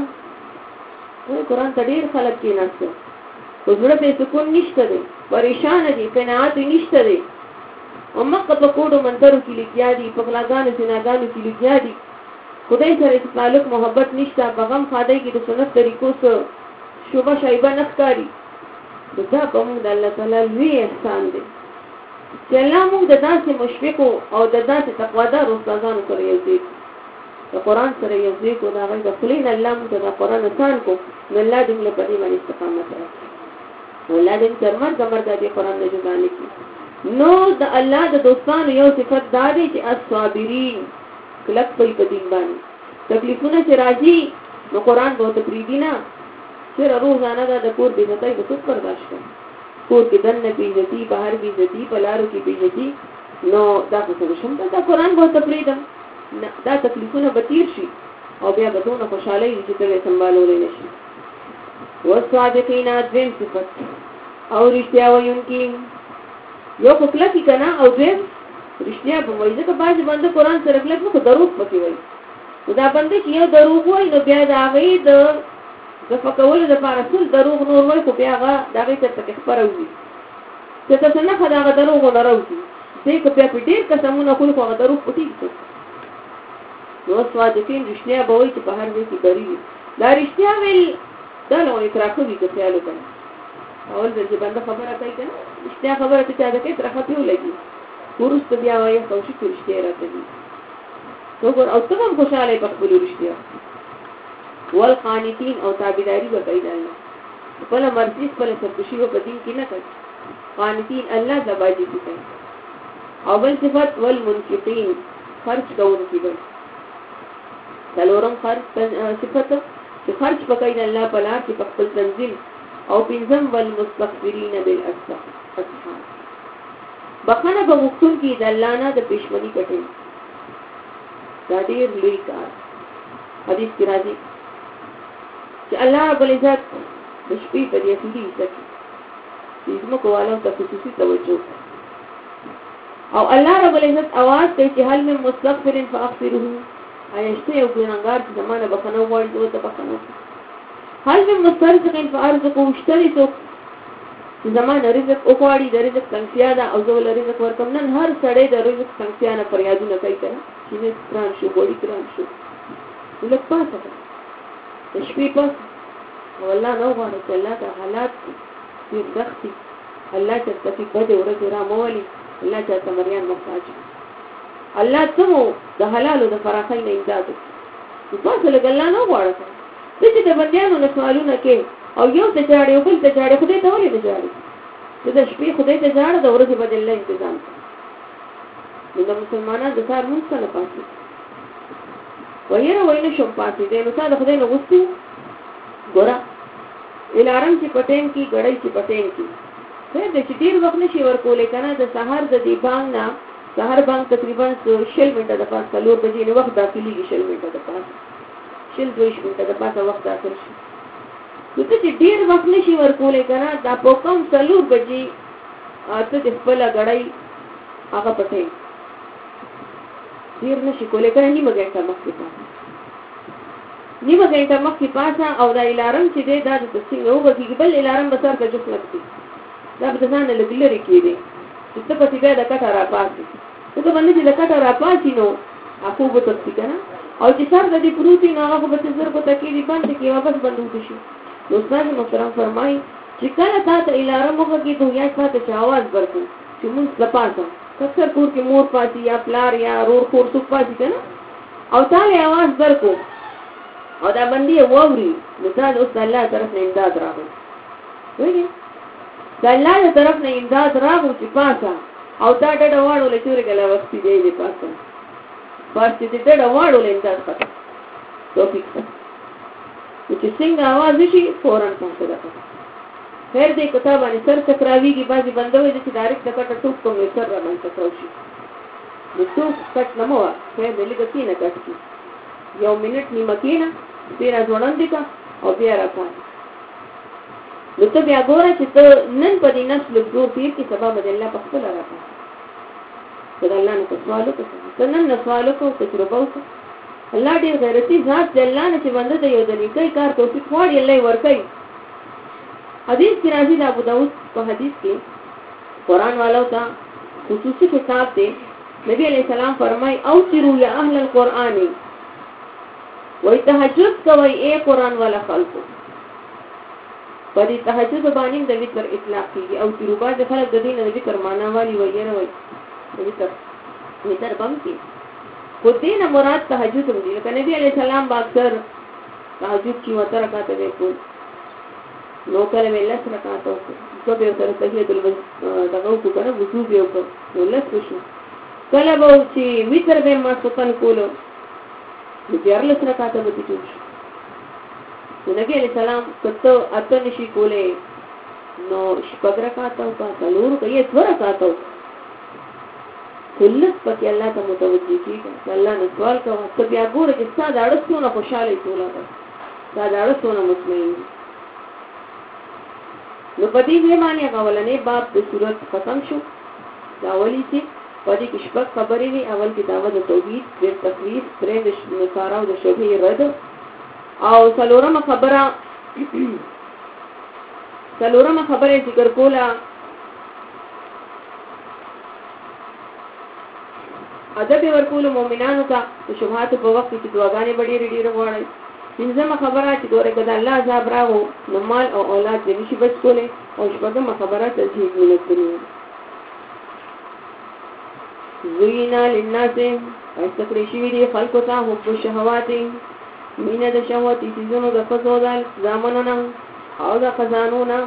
قرآن ته ډیر خلک کې ناشته وګړه په سکون نشته دي پریشان دي قناعت نشته دي امکه په کوډو منترو کې لګیا دي په غلاګانو سيناګانو کې لګیا دي خدای سره تعلق محبت نشته پیغام خدای کې د سنت طریقو سره شوبه شایبه نخکاری دا کوم د الله تعالی لوی احسان دی چې الله موږ د داسې مشفقو او د داسې تقوادار استادانو سره یو ځای د قرآن سره یو ځای کو دا غي د خلین الله موږ د قرآن انسان کو نو الله دې له پدې باندې استقامت راکړي الله دې ترمر دمر د قرآن نه جوړ کړي نو د الله د دوستانو یو صفت دا دی چې الصابرین کلک په دین باندې تکلیفونه چې راځي نو قرآن به تفریدی نه چې روزانه د کور دې ځای به څوک برداشت کوي کور کې دنه بیزتی بهر بیزتی پلارو کې بیزتی نو دا څه شوم دا قرآن به تفریدم دا تکلیفونه به تیر شي او بیا به دونه خوشاله وي چې ته سمبالولې نشي والصادقین ادم صفت او رښتیا وایونکي یو خپل کې کنه او دې رښتیا به وایي ځکه باز باندې قرآن سره کله په دروغ پکې وایي دا بنده چې یو دروغ وایي نو بیا د هغې د فکولو دپاره ټول دروغ نور وایي خو بیا هغه د هغې تر پکې خپره وځي چې ته څه نښه د هغه دروغو نه راوځي دی که بیا په ډېر قسمونه خوري خو هغه دروغ پټېږي څوک نو صادقین رښتیا به وایي چې په هر ځای کې بری وي دا رښتیا ویل دا نو اطراقه وي که خیال وکړه اول ځل چې بنده خبره کوي که نه رښتیا خبره چې چا ده کوي اطراقه پرې ولګي وروسته بیا وایي خوشي چې رښتیا یې راته دي وګور او ته هم خوشحاله یې په خپلو رښتیا والقانتین او تابعداري به کوي د الله خپله مرضي خپله سرکشي به په دین کې نه کوي قانتین الله ته باجي کوي او بل صفت والمنفقین خرج کوونکي به څلورم صفت چې خرج وکړي د الله په لار کې په خپل تنظیم او پنځم والمستغفرین بالاسحار بخنه به غوښتونکي د الله نه د پښمني پټي دا ډېر لوی کار حدیث کې راځي چې الله رب العزت د شپې په دې کې حصہ کې زموږ والو ته خصوصي توجه او الله رب العزت आवाज کوي چې هل من مستغفر فاغفره ایشته یو ګناګار چې زمانه بخنه وایي دوی ته بخنه هل من مسترزق فارزقه اشتري څوک چې زمانه رزق وغواړي د رزق څنګه ده او زول رزق ورکم نن هر سړی د رزق څنګه نه فریادونه کوي کنه چې نه ستران شو وړي کران شو ولک پاسه د شپې پاس او الله نو غواړي چې الله ته حالات دې دختي الله چې تفي په دې ورځ را مولي الله چې تمریان محتاج الله ته د حلال او د فراخۍ نه امداد په پاسه لګ الله نو غواړي چې د بندیانو نه سوالونه کوي او یو ته جاړي او بل ته جاړي خدای ته ولې نه جاړي چې د شپې خدای ته جاړي د ورځې بدل الله تنظیم نو د مسلمانانو د کار مونږ نه پاتې وایره وینه شم پاتې دی نو تا د خدای نه غوښتي ګوره الارم چې پټین کی غړای چې پټین کی خیر د چې ډیر وخت نشي ورکولې کنه د سحر د دی بانګ نه سحر بانګ تقریبا 60 منټه د پاسه لور بجې نو وخت داخلي 60 منټه د پاسه 60 منټه د پاسه وخت داخل شي نو ته چې ډیر وخت نشي ورکولې کنه دا په کوم سلور بجې ته د خپل غړای هغه پټین ډیر نشي کولای کنه نیمه غنټه مخکې پاسه نیمه غنټه مخکې پاسه او دا الارم چې دی دا د تسنګ او بګي بل الارم به سر ته جوړ نکړي دا به ځان له ګلري کېږي چې ته په دې د کټه را پاسې ته باندې چې د کټه را پاسې نو اخو به تاسو کنه او چې سر د دې پروتي نه هغه به څه په تکې دی باندې کې واپس بندو شي نو استاد محترم فرمایي چې کله تاسو الارم وکړي ته یا تاسو چې आवाज ورکړي چې موږ لپاسه اکثر کور کې مور پاتې یا پلار یا رور کور څوک پاتې کنه او تاله आवाज ورکو او دا باندې ووري نو دا اوس الله طرف نه امداد راغی وایي دا الله طرف نه امداد راغو چې پاسه او دا ډډه واړو له چورې کله وخت دی پاسه پاسه دې ډډه واړو له امداد پته توفیق چې څنګه आवाज شي فورن پاسه راځي خیر دې کتاب باندې سر چکراویږي بازي بندوي چې ډایرکټ د کټ ټوک کوم سر را باندې چکراوشي نو ټوک کټ نه مو خیر دې لګ کې نه کټ یو منټ نیمه کې نه پیرا ځوړند کا او بیا راځه نو ته بیا ګوره چې ته نن په دې نسل جوړ پیر کې سبب د الله په خپل راځه ته الله نه سوال وکړه ته نن سوال وکړه تجربه وکړه الله دې غیرتي ذات دې الله نه چې بنده ته یو دلی کوي کار توفیق وړي الله ورکړي حدیث کی راضی ابو داؤد په حدیث کې قرآن والو ته خصوصي خطاب دی نبی علیہ السلام فرمای او تیرو یا اهل القرآن وای تهجد کوي اے قرآن والا خلکو په دې تهجد باندې د ذکر اطلاق کیږي او تیرو باز خلک د دین د ذکر معنا والی وایره وای ذکر باندې کو دین مراد تهجد دی لکه نبی علیہ السلام با اکثر تهجد کی وتر کاته دی کو نو کله مې لس رکعات وکړو به تر تحیت المسجد دغه کو کنه وضو به وکړو نو لس شو کله به چې ویتر به ما سکن کولو نو بیا لس رکعات به تیجو نو نبی علیہ السلام کته اته نشي کولې نو شپږ رکعات او کا څلور کوي څور رکعات کلس پکې الله ته متوجي کیږي الله نو سوال کوي ته بیا ګوره چې ستاسو اړتونه خوشاله کوله دا اړتونه مطمئن نو په دې باندې غوړلنې باب د صورت ختم شو دا ولي چې پدې کې شپږ خبرې دي. اول کې دعوت د توحید، دویم تخلیص، دریم د نصارا او د شبهې رد، او څلورمه خبره ذکر کوله ادب ورکول مؤمنانو ته د شبهات په وخت کې دعاګانې ډېرې غواړي. پنځمه خبره چې ګوره کده الله عذاب راغو نو مال او اولاد دې نشي بچ کولی. او شپږمه خبره تزهید مینه کړي. زینا للناس استقری شوی دی خلقو ته حب الشهوات مینه د شهوتي چیزونو د ښځو د زامنونو او د خزانونو.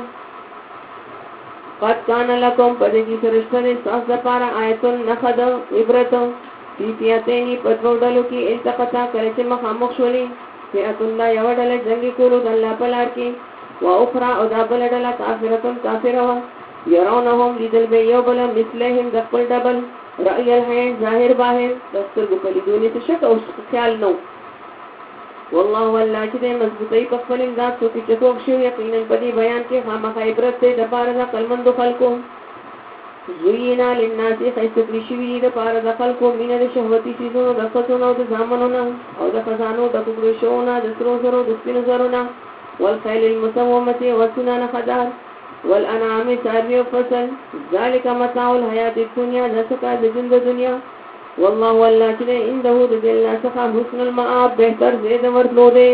قد کان لکم پدې کې سرشتہ دې ستاسو لپاره آیتون نخد عبرت فی فیاتین پدرو ډلو کې التقطا کله چې مخامخ شولې. فیاتون دا یو ډله جنګي کولو د الله په لار کې، و اخرى او دا بل ډله کافرتون کافره وه. یرونهم لیدل به یو بل مثلهم د خپل ډبل رأی الحین ظاهر باهر د سترګو په لیدونې څه شک او خیال نو. والله والله چې دې مضبوطی په خپل امداد څوک چې څوک شو یقینا په دې بیان کې خامخا عبرت دی د پاره د عقلمندو خلکو. زینا للناس ښایسته کړي شوي د پاره د خلکو مینه د شهوتي چیزونو د ښځو او د زامنو او د خزانو د ټوکرو شوونه د سرو زرو د سپینو زرونه والخیل المسومة والسنان خدار والانعام څاروي او فصل ذلک متاع الحیات الدنیا دسکا د ژوند د دنیا. والله والله چې عنده د الله څخه حسن المآب بهتر زید ورتلو دی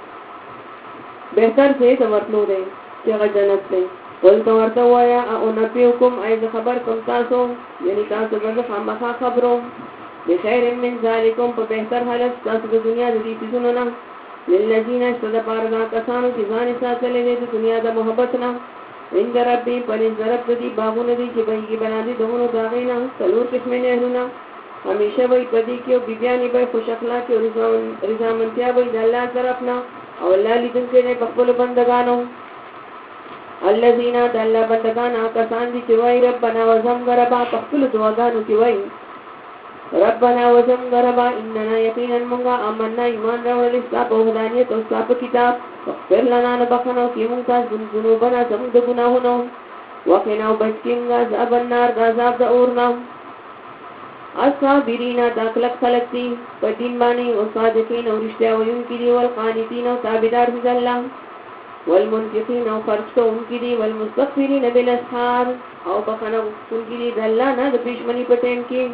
چې هغه جنت دی. ولته ورته وایا او نبئکم ای خبر کوم تاسو یعنی تاسو به خامخا خبرو بخیر من ذالکم په بهتر حالت تاسو د دنیا د دې چیزونو نه للذین استدبار دا کسانو چې ځان ساتلې دي د دنیا د محبت نه عند ربی پنځ رب دي باغونه دي چې بهږي بنادي دغونو داغینا څلور قسمه نهرونه همیشه وي پدې کې او بیبيانې به خوش اخلاق او رضامندیا وي د الله طرف نه او الله لیدونکي نه په خپل بندگانو. الذين دل بندگان کسان دي چې وای ربنا وزم غربا په خپل دعاګانو کې وای ربنا وزم غربا اننا یقینا منغا امنا ایمان راوړل ستاسو په هدایت او ستاسو کتاب اغفر لنا نبخنو کې مونږ تاسو ذنوبنا زموږ د ګناهونو وقنا وبچینګا عذاب النار عذاب د اورنا. الصابرین داخلك خلق دي په دین باندې او صادقین او رښتیا ویونکي دي والقانتین او تابعدار دي الله والمنفقین او خرج کوونکي دي والمستغفرین بالاسحار او بخنه کوونکي دي د الله نه د پښمنی په ټیم کې.